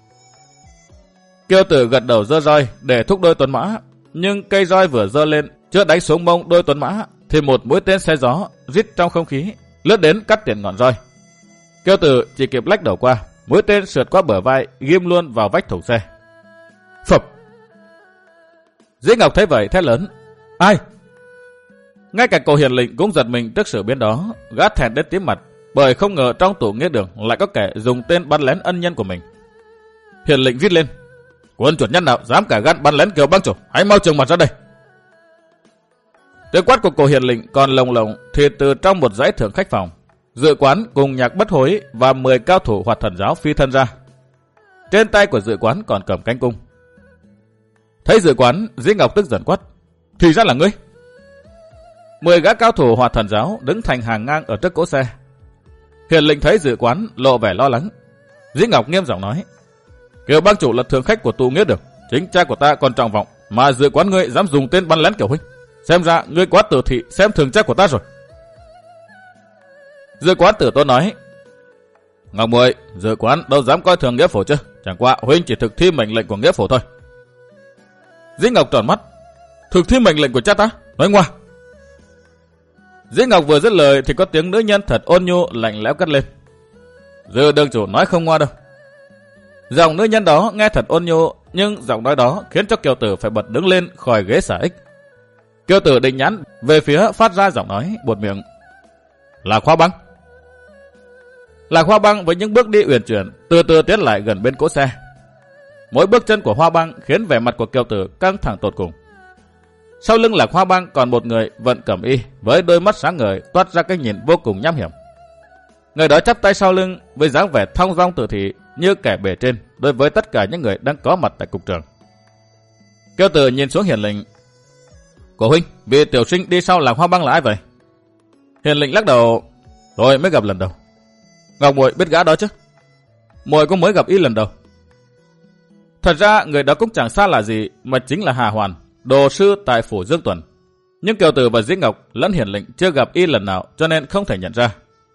Kiều Tử gật đầu giơ roi để thúc đôi tuấn mã, nhưng cây roi vừa giơ lên chưa đánh xuống mông đôi tuấn mã thì một mũi tên xe gió rít trong không khí lướt đến cắt tiện ngọn roi. Kiều Tử chỉ kịp lách đầu qua, mũi tên sượt qua bờ vai ghim luôn vào vách thùng xe. Phập! Dĩ Ngọc thấy vậy thét lớn, ai? Ngay cả cô Hiền Lệnh cũng giật mình trước sự biến đó, gã thẹn đến tím mặt, bởi không ngờ trong Tù Nghĩa Đường lại có kẻ dùng tên bắn lén ân nhân của mình. Hiền Lệnh rít lên, quân chuột nhân nào dám cả gan bắn lén Kiều bang chủ, hãy mau trừng mặt ra đây. Tiếng quát của cô Hiền Lệnh còn lồng lộng thì từ trong một dãy thượng khách phòng, Dự Quán cùng Nhạc Bất Hối và 10 cao thủ Hoạt Thần giáo phi thân ra. Trên tay của Dự Quán còn cầm cánh cung. Thấy Dự Quán, Dĩ Ngọc tức giận quát, thì ra là ngươi. 10 gã cao thủ Hoạt Thần giáo đứng thành hàng ngang ở trước cỗ xe. Hiền Lệnh thấy Dự Quán lộ vẻ lo lắng. Dĩ Ngọc nghiêm giọng nói, Kiều bang chủ là thượng khách của Tù Nghĩa Đường, chính cha của ta còn trọng vọng, mà Dự Quán ngươi dám dùng tên bắn lén Kiều huynh, xem ra ngươi quá tử thị xem thường cha của ta rồi. Dự Quán tử tốn nói, Ngọc muội, Dự Quán đâu dám coi thường nghĩa phủ chứ, chẳng qua huynh chỉ thực thi mệnh lệnh của nghĩa phủ thôi. Dĩ Ngọc tròn mắt, thực thi mệnh lệnh của cha ta, nói ngoa, Dĩ Ngọc vừa dứt lời thì có tiếng nữ nhân thật ôn nhu lạnh lẽo cất lên. Dư đường chủ nói không ngoa đâu. Giọng nữ nhân đó nghe thật ôn nhu, nhưng giọng nói đó khiến cho Kiều Tử phải bật đứng lên khỏi ghế xả ích. Kiều Tử định nhãn về phía phát ra giọng nói, buột miệng. Lạc Hoa Băng. Lạc Hoa Băng với những bước đi uyển chuyển, từ từ tiến lại gần bên cỗ xe. Mỗi bước chân của Hoa Băng khiến vẻ mặt của Kiều Tử căng thẳng tột cùng. Sau lưng Lạc Hoa Băng còn một người vận cẩm y với đôi mắt sáng ngời toát ra cái nhìn vô cùng nham hiểm. Người đó chắp tay sau lưng với dáng vẻ thong dong tự thị như kẻ bề trên đối với tất cả những người đang có mặt tại cục trường. Kiều Tử nhìn xuống Hiền Lệnh. Cổ huynh, vị tiểu sinh đi sau Lạc Hoa Băng là ai vậy? Hiền Lệnh lắc đầu. Tôi mới gặp lần đầu. Ngọc muội biết gã đó chứ? Muội cũng mới gặp y lần đầu. Thật ra người đó cũng chẳng xa là gì mà chính là Hà Hoàn, đồ sư tại phủ Dương Tuần. Nhưng Kiều Tử và Dĩ Ngọc lẫn Hiền Lệnh chưa gặp y lần nào cho nên không thể nhận ra.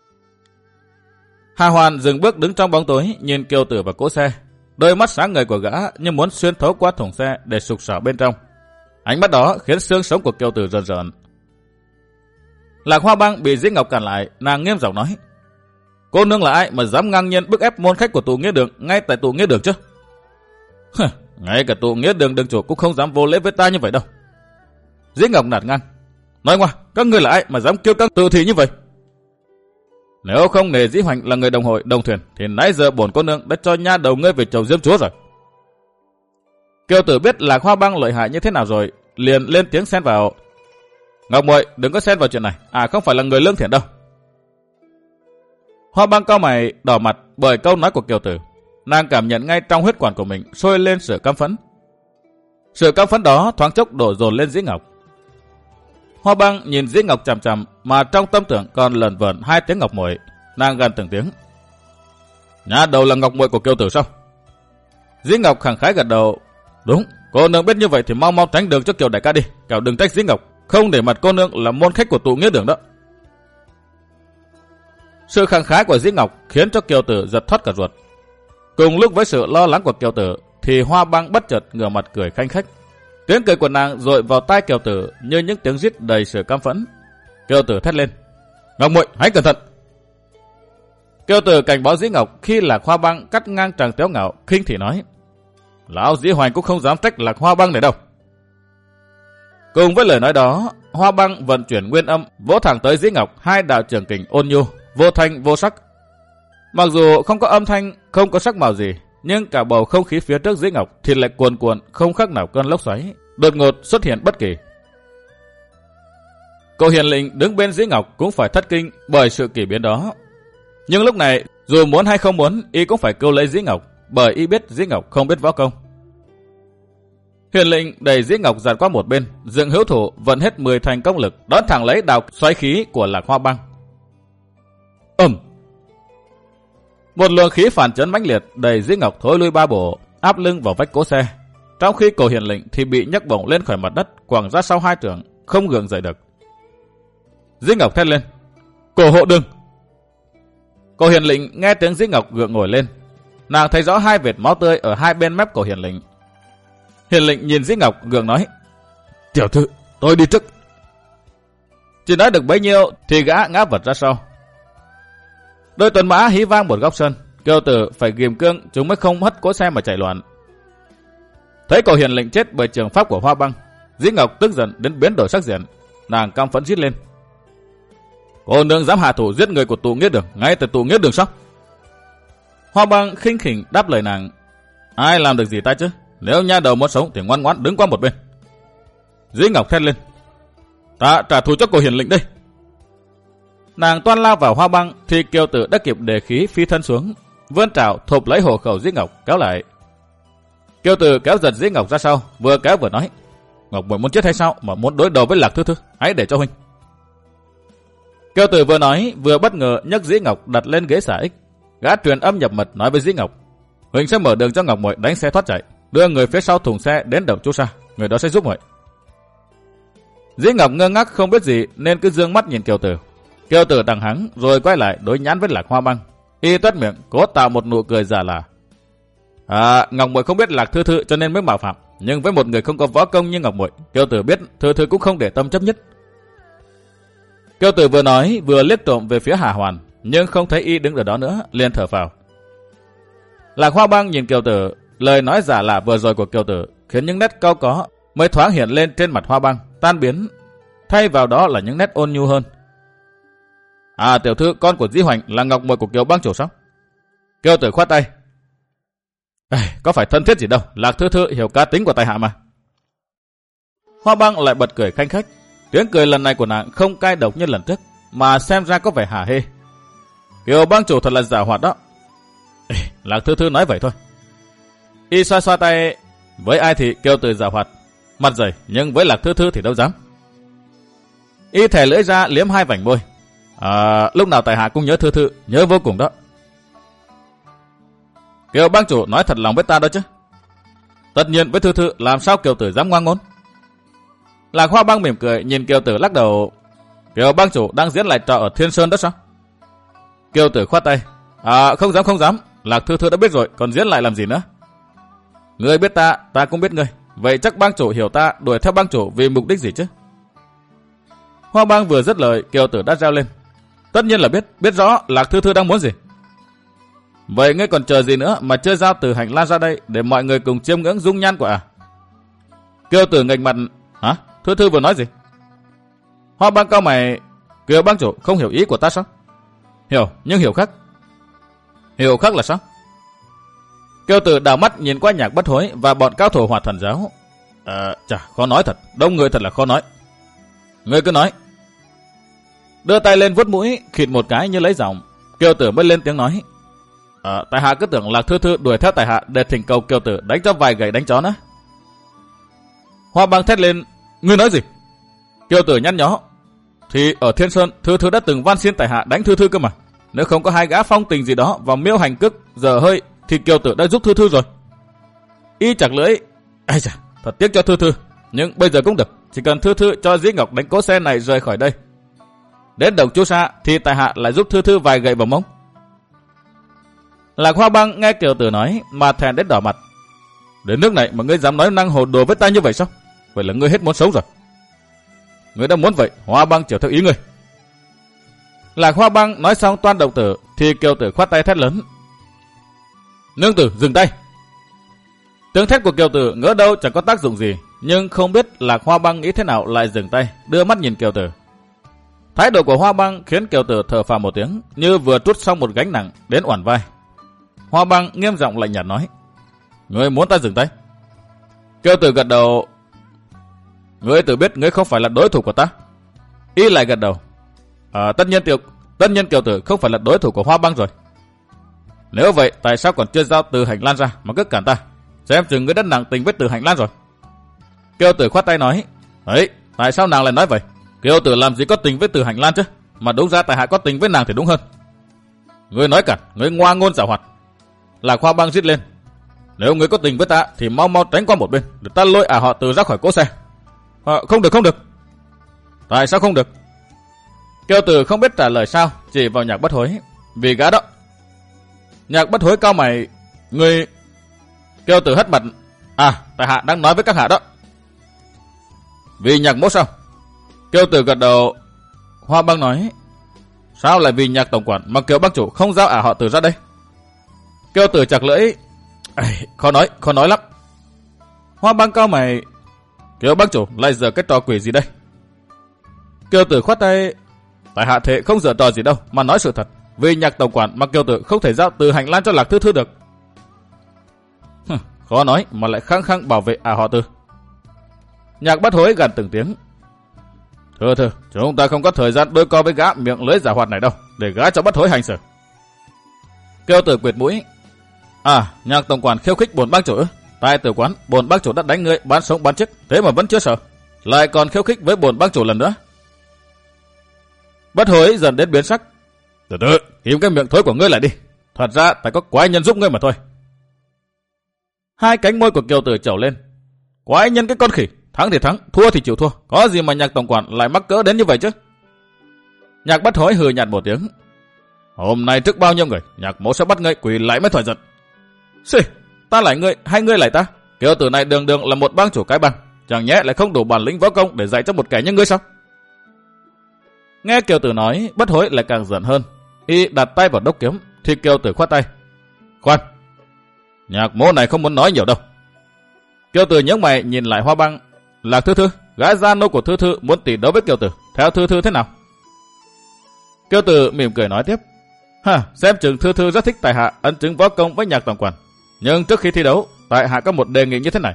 Hà Hoàn dừng bước đứng trong bóng tối nhìn Kiều Tử và cỗ xe. Đôi mắt sáng ngời của gã như muốn xuyên thấu qua thùng xe để sục sạo bên trong. Ánh mắt đó khiến xương sống của Kiều Tử rờn rợn. Lạc Hoa Băng bị Dĩ Ngọc cản lại, nàng nghiêm giọng nói. Cô nương là ai mà dám ngang nhiên bức ép môn khách của tụ nghĩa đường ngay tại tụ nghĩa đường chứ? Ngay cả tụ nghĩa đường đường chủ cũng không dám vô lễ với ta như vậy đâu. Dĩ Ngọc nạt ngang. Nói ngoa, các ngươi là ai mà dám kiêu căng tự thị như vậy? Nếu không nể Dĩ Hoành là người đồng hội đồng thuyền thì nãy giờ bổn cô nương đã cho nha đầu ngươi về chầu Diêm Chúa rồi. Kiều Tử biết Lạc Hoa Băng lợi hại như thế nào rồi, liền lên tiếng xen vào. Ngọc muội đừng có xen vào chuyện này, không phải là người lương thiện đâu. Hoa Băng cau mày đỏ mặt bởi câu nói của Kiều Tử. Nàng cảm nhận ngay trong huyết quản của mình sôi lên sự căm phẫn. Sự căm phẫn đó thoáng chốc đổ dồn lên Dĩ Ngọc. Hoa Băng nhìn Dĩ Ngọc chằm chằm mà trong tâm tưởng còn lẩn vẩn hai tiếng Ngọc muội. Nàng gần từng tiếng. Nhà đầu là Ngọc muội của Kiều Tử sao? Dĩ Ngọc khẳng khái gật đầu. Đúng, cô nương biết như vậy thì mau mau tránh đường cho Kiều đại ca đi, cậu đừng trách Dĩ Ngọc, không để mặt cô nương là môn khách của tụ nghĩa đường đó. Sự khẳng khái của Dĩ Ngọc khiến cho Kiều Tử giật thoát cả ruột. Cùng lúc với sự lo lắng của Kiều Tử thì Hoa Băng bất chợt ngửa mặt cười khanh khách. Tiếng cười của nàng dội vào tai Kiều Tử như những tiếng rít đầy sự căm phẫn. Kiều Tử thét lên. Ngọc muội hãy cẩn thận. Kiều Tử cảnh báo Dĩ Ngọc khi Lạc Hoa Băng cắt ngang tràng téo ngạo, khinh thì nói. Lão Dĩ Hoành cũng không dám trách Lạc Hoa Băng này đâu. Cùng với lời nói đó, Hoa Băng vận chuyển nguyên âm vỗ thẳng tới Dĩ Ngọc hai đạo trường kình ôn nhu, vô thanh vô sắc. Mặc dù không có âm thanh, không có sắc màu gì, nhưng cả bầu không khí phía trước Dĩ Ngọc thì lại cuồn cuộn không khác nào cơn lốc xoáy, đột ngột xuất hiện bất kỳ. Cô Hiền Lệnh đứng bên Dĩ Ngọc cũng phải thất kinh bởi sự kỳ biến đó. Nhưng lúc này, dù muốn hay không muốn, y cũng phải cứu lấy Dĩ Ngọc, bởi y biết Dĩ Ngọc không biết võ công. Hiền Lệnh đẩy Dĩ Ngọc dạt qua một bên, dựng hữu thủ vận hết 10 thành công lực, đón thẳng lấy đào xoáy khí của Lạc Hoa Băng. Một luồng khí phản chấn mãnh liệt đẩy Dĩ Ngọc thối lui ba bộ, áp lưng vào vách cỗ xe. Trong khi cổ Hiền Lệnh thì bị nhấc bổng lên khỏi mặt đất, quẳng ra sau hai trượng, không gượng dậy được. Dĩ Ngọc thét lên. Cổ hộ đừng! Cổ Hiền Lệnh nghe tiếng Dĩ Ngọc gượng ngồi lên. Nàng thấy rõ hai vệt máu tươi ở hai bên mép cổ Hiền Lệnh. Hiền Lệnh nhìn Dĩ Ngọc gượng nói. Tiểu thư, tôi đi trước. Chỉ nói được bấy nhiêu thì gã ngã vật ra sau. Đôi tuần mã hí vang một góc sân. Kiều Tử phải ghim cương chúng mới không hất cỗ xe mà chạy loạn. Thấy cổ Hiền Lệnh chết bởi trường pháp của Hoa Băng, Dĩ Ngọc tức giận đến biến đổi sắc diện. Nàng căm phẫn rít lên. Cô nương dám hạ thủ giết người của tụ nghĩa đường ngay từ tụ nghĩa đường sao? Hoa Băng khinh khỉnh đáp lời nàng. Ai làm được gì ta chứ? Nếu nha đầu muốn sống thì ngoan ngoãn đứng qua một bên. Dĩ Ngọc thét lên. Ta trả thù cho cổ Hiền Lệnh đây. Nàng toan lao vào Hoa Băng thì Kiều Tử đã kịp đề khí phi thân xuống, vươn trảo thộp lấy hộ khẩu Dĩ Ngọc kéo lại. Kiều Tử kéo giật Dĩ Ngọc ra sau, vừa kéo vừa nói. Ngọc muội muốn chết hay sao mà muốn đối đầu với Lạc Thư Thư? Hãy để cho huynh. Kiều Tử vừa nói vừa bất ngờ nhấc Dĩ Ngọc đặt lên ghế xả ích. Gã truyền âm nhập mật nói với Dĩ Ngọc. Huynh sẽ mở đường cho Ngọc muội đánh xe thoát chạy, đưa người phía sau thùng xe đến Đồng Chu Sa, người đó sẽ giúp muội. Dĩ Ngọc ngơ ngác không biết gì nên cứ dương mắt nhìn Kiều Tử. Kiều Tử đằng hắng rồi quay lại đối nhãn với Lạc Hoa Băng. Y toét miệng cố tạo một nụ cười giả là. Ngọc muội không biết Lạc Thư Thư cho nên mới mạo phạm, nhưng với một người không có võ công như Ngọc muội, Kiều Tử biết Thư Thư cũng không để tâm chấp nhất. Kiều Tử vừa nói vừa liếc trộm về phía Hà Hoàn, nhưng không thấy y đứng ở đó nữa, liền thở phào. Lạc Hoa Bang nhìn Kiều Tử, lời nói giả lạ vừa rồi của Kiều Tử khiến những nét cau có mới thoáng hiện lên trên mặt Hoa Bang tan biến, thay vào đó là những nét ôn nhu hơn. À, tiểu thư con của Dĩ Hoành là ngọc muội của Kiều Bang chủ sao? Kiều Tử khoát tay. Có phải thân thiết gì đâu, Lạc Thư Thư hiểu cá tính của tại hạ mà. Hoa Bang lại bật cười khanh khách. Tiếng cười lần này của nàng không cay độc như lần trước, mà xem ra có vẻ hả hê. Kiều Bang chủ thật là giàu hoạt đó. Lạc Thư Thư nói vậy thôi. Y xoa xoa tay. Với ai thì Kiều Tử giàu hoạt, mặt dày, nhưng với Lạc Thư Thư thì đâu dám. Y thè lưỡi ra liếm hai vành môi. Lúc nào tại hạ cũng nhớ Thư Thư, nhớ vô cùng đó. Kiều Bang chủ nói thật lòng với ta đó chứ. Tất nhiên với Thư Thư làm sao Kiều Tử dám ngoan ngôn. Lạc Hoa Bang mỉm cười nhìn Kiều Tử lắc đầu. Kiều Bang chủ đang diễn lại trò ở Thiên Sơn đó sao? Kiều Tử khoát tay. Không dám. Lạc Thư Thư đã biết rồi, còn diễn lại làm gì nữa. Ngươi biết ta, ta cũng biết ngươi. Vậy chắc bang chủ hiểu ta đuổi theo bang chủ vì mục đích gì chứ? Hoa Bang vừa dứt lời, Kiều Tử đã reo lên. Tất nhiên là biết rõ Lạc Thư Thư đang muốn gì. Vậy ngươi còn chờ gì nữa mà chưa giao từ hành lang ra đây để mọi người cùng chiêm ngưỡng dung nhan của à? Kiều Tử nghệch mặt. Hả? Thư Thư vừa nói gì? Hoa Bang cau mày. Kiều bang chủ không hiểu ý của ta sao? Hiểu, nhưng hiểu khác. Hiểu khác là sao? Kiều Tử đảo mắt nhìn qua Nhạc Bất Hối và bọn cao thủ Hỏa Thần giáo. Khó nói thật, đông người thật là khó nói. Ngươi cứ nói. Đưa tay lên vuốt mũi, khịt một cái như lấy giọng. Kiều Tử mới lên tiếng nói. Tại hạ cứ tưởng Lạc Thư Thư đuổi theo tại hạ để thỉnh cầu Kiều Tử đánh cho vài gậy đánh chó nữa. Hoa Bang thét lên. Ngươi nói gì? Kiều Tử nhăn nhó. Thì ở Thiên Sơn, Thư Thư đã từng van xin tại hạ đánh Thư Thư cơ mà. Nếu không có hai gã phong tình gì đó vào miêu hành cức giờ hơi thì Kiều Tử đã giúp Thư Thư rồi. Y chặt lưỡi. Ây da, thật tiếc cho Thư Thư, nhưng bây giờ cũng được, chỉ cần Thư Thư cho Dĩ Ngọc đánh cỗ xe này rời khỏi đây. Đến Đồng Chu Sa thì tại hạ lại giúp Thư Thư vài gậy vào mông. Lạc Hoa Bang nghe Kiều Tử nói mà thẹn đến đỏ mặt. Đến nước này mà ngươi dám nói năng hồ đồ với ta như vậy sao? Vậy là ngươi hết muốn sống rồi. Ngươi đã muốn vậy, Hoa Bang chiều theo ý ngươi. Lạc Hoa Bang nói xong toan động tử thì Kiều Tử khoát tay thét lớn. Nương tử dừng tay. Tiếng thét của Kiều Tử ngỡ đâu chẳng có tác dụng gì, nhưng không biết Lạc Hoa Bang nghĩ thế nào lại dừng tay, đưa mắt nhìn Kiều Tử. Thái độ của Hoa Bang khiến Kiều Tử thở phào một tiếng, như vừa trút xong một gánh nặng đến oản vai. Hoa Bang nghiêm giọng lạnh nhạt nói. Ngươi muốn ta dừng tay? Kiều Tử gật đầu. Ngươi tự biết ngươi không phải là đối thủ của ta. Y lại gật đầu. Tất nhiên Kiều Tử không phải là đối thủ của Hoa Bang rồi. Nếu vậy tại sao còn chưa giao Từ Hành Lan ra mà cứ cản ta? Xem chừng ngươi đã nặng tình với Từ Hành Lan rồi. Kiều Tử khoát tay nói. Ấy, tại sao nàng lại nói vậy? Kiều Tử làm gì có tình với Từ Hành Lan chứ? Mà đúng ra tại hạ có tình với nàng thì đúng hơn. Ngươi nói cản, ngươi ngoa ngôn giảo hoạt. Lạc Hoa Bang rít lên. Nếu ngươi có tình với ta thì mau tránh qua một bên, để ta lôi họ Từ ra khỏi cỗ xe. Không được. Tại sao không được? Kiều Tử không biết trả lời sao, chỉ vào Nhạc Bất Hối. Vì gã đó. Nhạc Bất Hối cau mày. Ngươi... Kiều Tử hất mặt. Tại hạ đang nói với các hạ đó. Vì Nhạc mỗ sao? Kiều Tử gật đầu. Hoa Bang nói. Sao lại vì Nhạc tổng quản mà Kiều bang chủ không giao họ Từ ra đây? Kiều Tử chặt lưỡi. Khó nói lắm. Hoa Bang cau mày. Kiều bang chủ lại giở cái trò quỷ gì đây? Kiều Tử khoát tay. Tại hạ thề không giở trò gì đâu, mà nói sự thật. Vì Nhạc tổng quản mà Kiều Tử không thể giao Từ Hành Lan cho Lạc Thư Thư được. Khó nói mà lại khăng khăng bảo vệ họ Từ. Nhạc Bất Hối gằn từng tiếng. Thưa, chúng ta không có thời gian đôi co với gã miệng lưỡi giả hoạt này đâu, để gã cho Bất Hối hành xử. Kiều Tử quệt mũi. Nhạc tổng quản khiêu khích bổn bang chủ. Tại tử quán, bổn bang chủ đã đánh ngươi bán sống bán chết, thế mà vẫn chưa sợ, lại còn khiêu khích với bổn bang chủ lần nữa. Bất Hối dần đến biến sắc. Từ từ, im cái miệng thối của ngươi lại đi. Thật ra tại có quái nhân giúp ngươi mà thôi. Hai cánh môi của Kiều Tử trẩu lên. Quái nhân cái con khỉ, thắng thì thắng, thua thì chịu thua. Có gì mà Nhạc tổng quản lại mắc cỡ đến như vậy chứ? Nhạc Bất Hối hừ nhạt một tiếng. Hôm nay trước bao nhiêu người, Nhạc mỗ sẽ bắt ngươi quỳ lại mới thỏa giận. Xì, ta lại ngươi hay ngươi lại ta? Kiều Tử này đường đường là một bang chủ cái bang, chẳng nhẽ lại không đủ bản lĩnh võ công để dạy cho một kẻ như ngươi sao? Nghe Kiều Tử nói, Bất Hối lại càng giận hơn. Y đặt tay vào đốc kiếm, thì Kiều Tử khoát tay. Khoan, Nhạc mỗ này không muốn nói nhiều đâu. Kiều Tử nhướng mày nhìn lại Hoa Băng. Lạc Thư Thư, gái gia nô của Thư Thư muốn tỷ đấu với Kiều Tử, theo Thư Thư thế nào? Kiều Tử mỉm cười nói tiếp. Xem chừng Thư Thư rất thích tại hạ ấn chứng võ công với Nhạc tổng quản. Nhưng trước khi thi đấu, tại hạ có một đề nghị như thế này.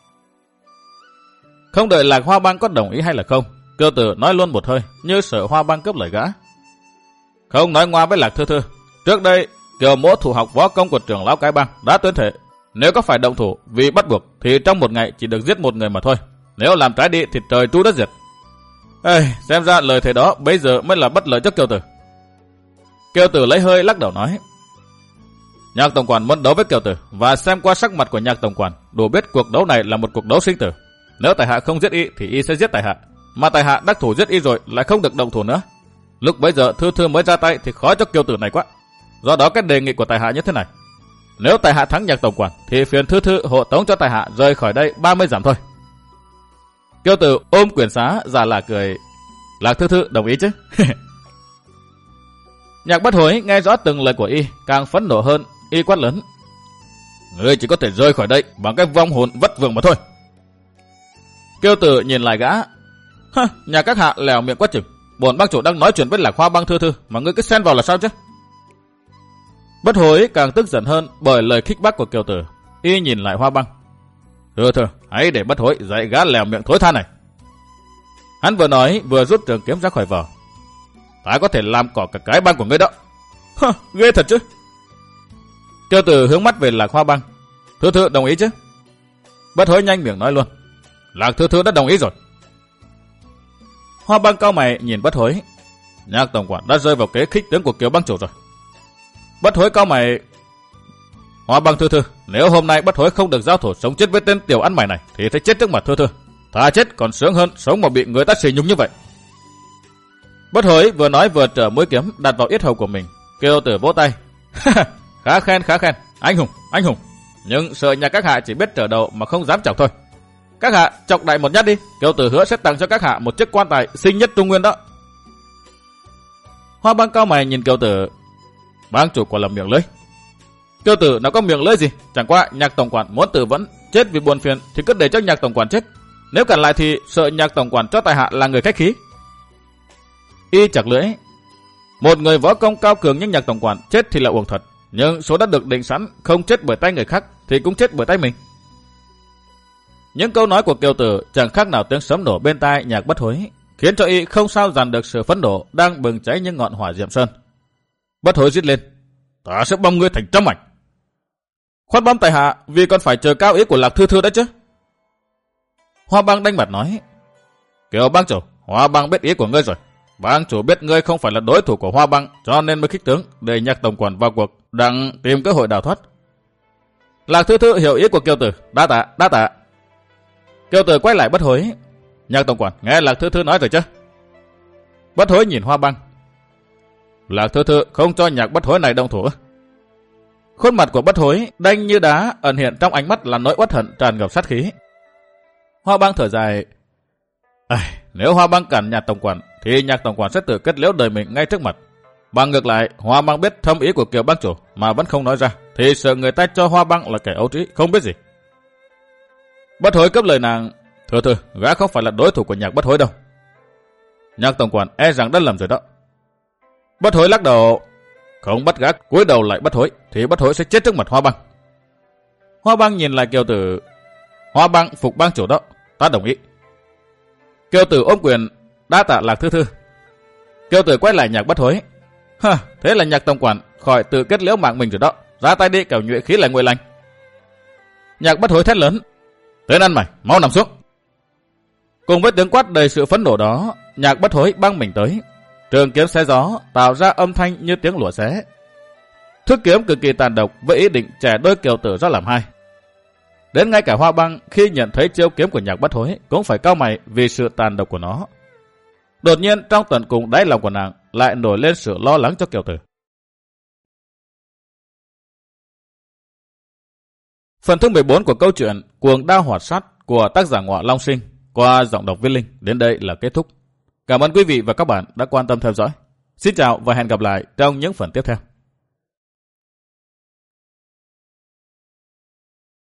Không đợi Lạc Hoa Băng có đồng ý hay là không, Kiều Tử nói luôn một hơi, như sợ Hoa Băng cướp lời gã. Không nói ngoa với Lạc Thư Thư. Trước đây, Kiều mỗ thủ học võ công của trưởng lão Cái Bang đã tuyên thệ, nếu có phải động thủ vì bắt buộc thì trong một ngày chỉ được giết một người mà thôi. Nếu làm trái đi thì trời tru đất diệt. Xem ra lời thề đó bây giờ mới là bất lợi cho Kiều Tử. Kiều Tử lấy hơi lắc đầu nói. Nhạc tổng quản muốn đấu với Kiều Tử, và xem qua sắc mặt của Nhạc tổng quản đủ biết cuộc đấu này là một cuộc đấu sinh tử. Nếu tại hạ không giết y thì y sẽ giết tại hạ, mà tại hạ đắc thủ giết y rồi lại không được động thủ nữa. Lúc bấy giờ Thư Thư mới ra tay thì khó cho Kiều Tử này quá. Do đó cái đề nghị của tại hạ như thế này. Nếu tại hạ thắng Nhạc tổng quản thì phiền Thư Thư hộ tống cho tại hạ rời khỏi đây 30 dặm thôi. Kiều Tử ôm quyền xá giả là cười. Lạc Thư Thư đồng ý chứ? Nhạc Bất Hối nghe rõ từng lời của y, càng phẫn nộ hơn. Y quát lớn. Ngươi chỉ có thể rời khỏi đây bằng cái vong hồn vất vưởng mà thôi. Kiều Tử nhìn lại gã. Nhà các hạ lèo miệng quá chừng. Bổn bang chủ đang nói chuyện với Lạc Hoa Bang Thư Thư mà ngươi cứ xen vào là sao chứ? Bất Hối càng tức giận hơn bởi lời khích bác của Kiều Tử. Y nhìn lại Hoa Bang. Thư Thư, hãy để Bất Hối dạy gã lèo miệng thối tha này. Hắn vừa nói vừa rút trường kiếm ra khỏi vỏ. Ta có thể làm cỏ cả cái bang của ngươi đó. Ghê thật chứ. Kiều Tử hướng mắt về Lạc Hoa Bang. Thư Thư đồng ý chứ? Bất Hối nhanh miệng nói luôn. Lạc Thư Thư đã đồng ý rồi. Hoa Bang cao mày nhìn Bất Hối. Nhạc tổng quản đã rơi vào kế khích tướng của Kiều bang chủ rồi. Bất Hối cao mày. Hoa Bang Thư Thư, nếu hôm nay Bất Hối không được giao thủ sống chết với tên tiểu ăn mày này thì phải chết trước mặt Thư Thư. Thà chết còn sướng hơn sống mà bị người ta sỉ nhục như vậy. Bất Hối vừa nói vừa trở mũi kiếm đặt vào yết hầu của mình. Kiều Tử vỗ tay. Khá khen, anh hùng. Nhưng sợ nhà các hạ chỉ biết trở đầu mà không dám chọc thôi. Các hạ chọc đại một nhát đi, Kiều Tử hứa sẽ tặng cho các hạ một chiếc quan tài xinh nhất Trung Nguyên đó. Hoa Bang cao mày nhìn Kiều Tử. Bang chủ quả là miệng lưỡi. Kiều Tử nào có miệng lưỡi gì, chẳng qua Nhạc tổng quản muốn tự vẫn chết vì buồn phiền thì cứ để cho Nhạc tổng quản chết. Nếu cản lại thì sợ Nhạc tổng quản cho tại hạ là người khách khí. Y chặt lưỡi. Một người võ công cao cường như Nhạc tổng quản chết thì là uổng thật, nhưng số đã được định sẵn, không chết bởi tay người khác thì cũng chết bởi tay mình. Những câu nói của Kiều Tử chẳng khác nào tiếng sấm nổ bên tai Nhạc Bất Hối, khiến cho y không sao dằn được sự phẫn nộ đang bừng cháy như ngọn hỏa diệm sơn. Bất Hối rít lên. Ta sẽ băm ngươi thành trăm mảnh. Khoan băm tại hạ vì còn phải chờ cao ý của Lạc Thư Thư đấy chứ. Hoa Bang đanh mặt nói. Kiều bang chủ, Hoa Bang biết ý của ngươi rồi. Bang chủ biết ngươi không phải là đối thủ của Hoa Bang, cho nên mới khích tướng để Nhạc tổng quản vào cuộc, đang tìm cơ hội đào thoát. Lạc Thư Thư hiểu ý của Kiều Tử, đa tạ. Kiều Tử quay lại Bất Hối. Nhạc tổng quản nghe Lạc Thư Thư nói rồi chứ? Bất Hối nhìn Hoa Bang. Lạc Thư Thư không cho Nhạc Bất Hối này động thủ. Khuôn mặt của Bất Hối đanh như đá, ẩn hiện trong ánh mắt là nỗi uất hận tràn ngập sát khí. Hoa Bang thở dài. Nếu Hoa Bang cản Nhạc tổng quản thì Nhạc tổng quản sẽ tự kết liễu đời mình ngay trước mặt. Bằng ngược lại, Hoa Bang biết thâm ý của Kiều bang chủ mà vẫn không nói ra, thì sợ người ta cho Hoa Bang là kẻ ấu trĩ không biết gì. Bất Hối cấp lời nàng. Thư Thư, gã không phải là đối thủ của Nhạc Bất Hối đâu. Nhạc tổng quản e rằng đã lầm rồi đó. Bất Hối lắc đầu. Không bắt gã cúi đầu lại Bất Hối thì Bất Hối sẽ chết trước mặt Hoa Bang. Hoa Bang nhìn lại Kiều Tử. Hoa Bang phục bang chủ đó, ta đồng ý. Kiều Tử ôm quyền. Đa tạ Lạc Thư Thư. Kiều Tử quay lại Nhạc Bất Hối. Thế là Nhạc tổng quản khỏi tự kết liễu mạng mình rồi đó. Ra tay đi, kẻo nhuệ khí lại nguội lành. Nhạc Bất Hối thét lớn. Tên ăn mày, mau nằm xuống. Cùng với tiếng quát đầy sự phẫn nộ đó, Nhạc Bất Hối băng mình tới. Trường kiếm xé gió tạo ra âm thanh như tiếng lụa xé. Thước kiếm cực kỳ tàn độc với ý định chẻ đôi Kiều Tử ra làm hai. Đến ngay cả Hoa Bang khi nhận thấy chiêu kiếm của Nhạc Bất Hối cũng phải cau mày vì sự tàn độc của nó. Đột nhiên trong tận cùng đáy lòng của nàng lại nổi lên sự lo lắng cho Kiều Tử. Phần thứ 14 của câu chuyện Cuồng Đao Hoạt Sát của tác giả Ngọa Long Sinh qua giọng đọc Viết Linh đến đây là kết thúc. Cảm ơn quý vị và các bạn đã quan tâm theo dõi. Xin chào và hẹn gặp lại trong những phần tiếp theo.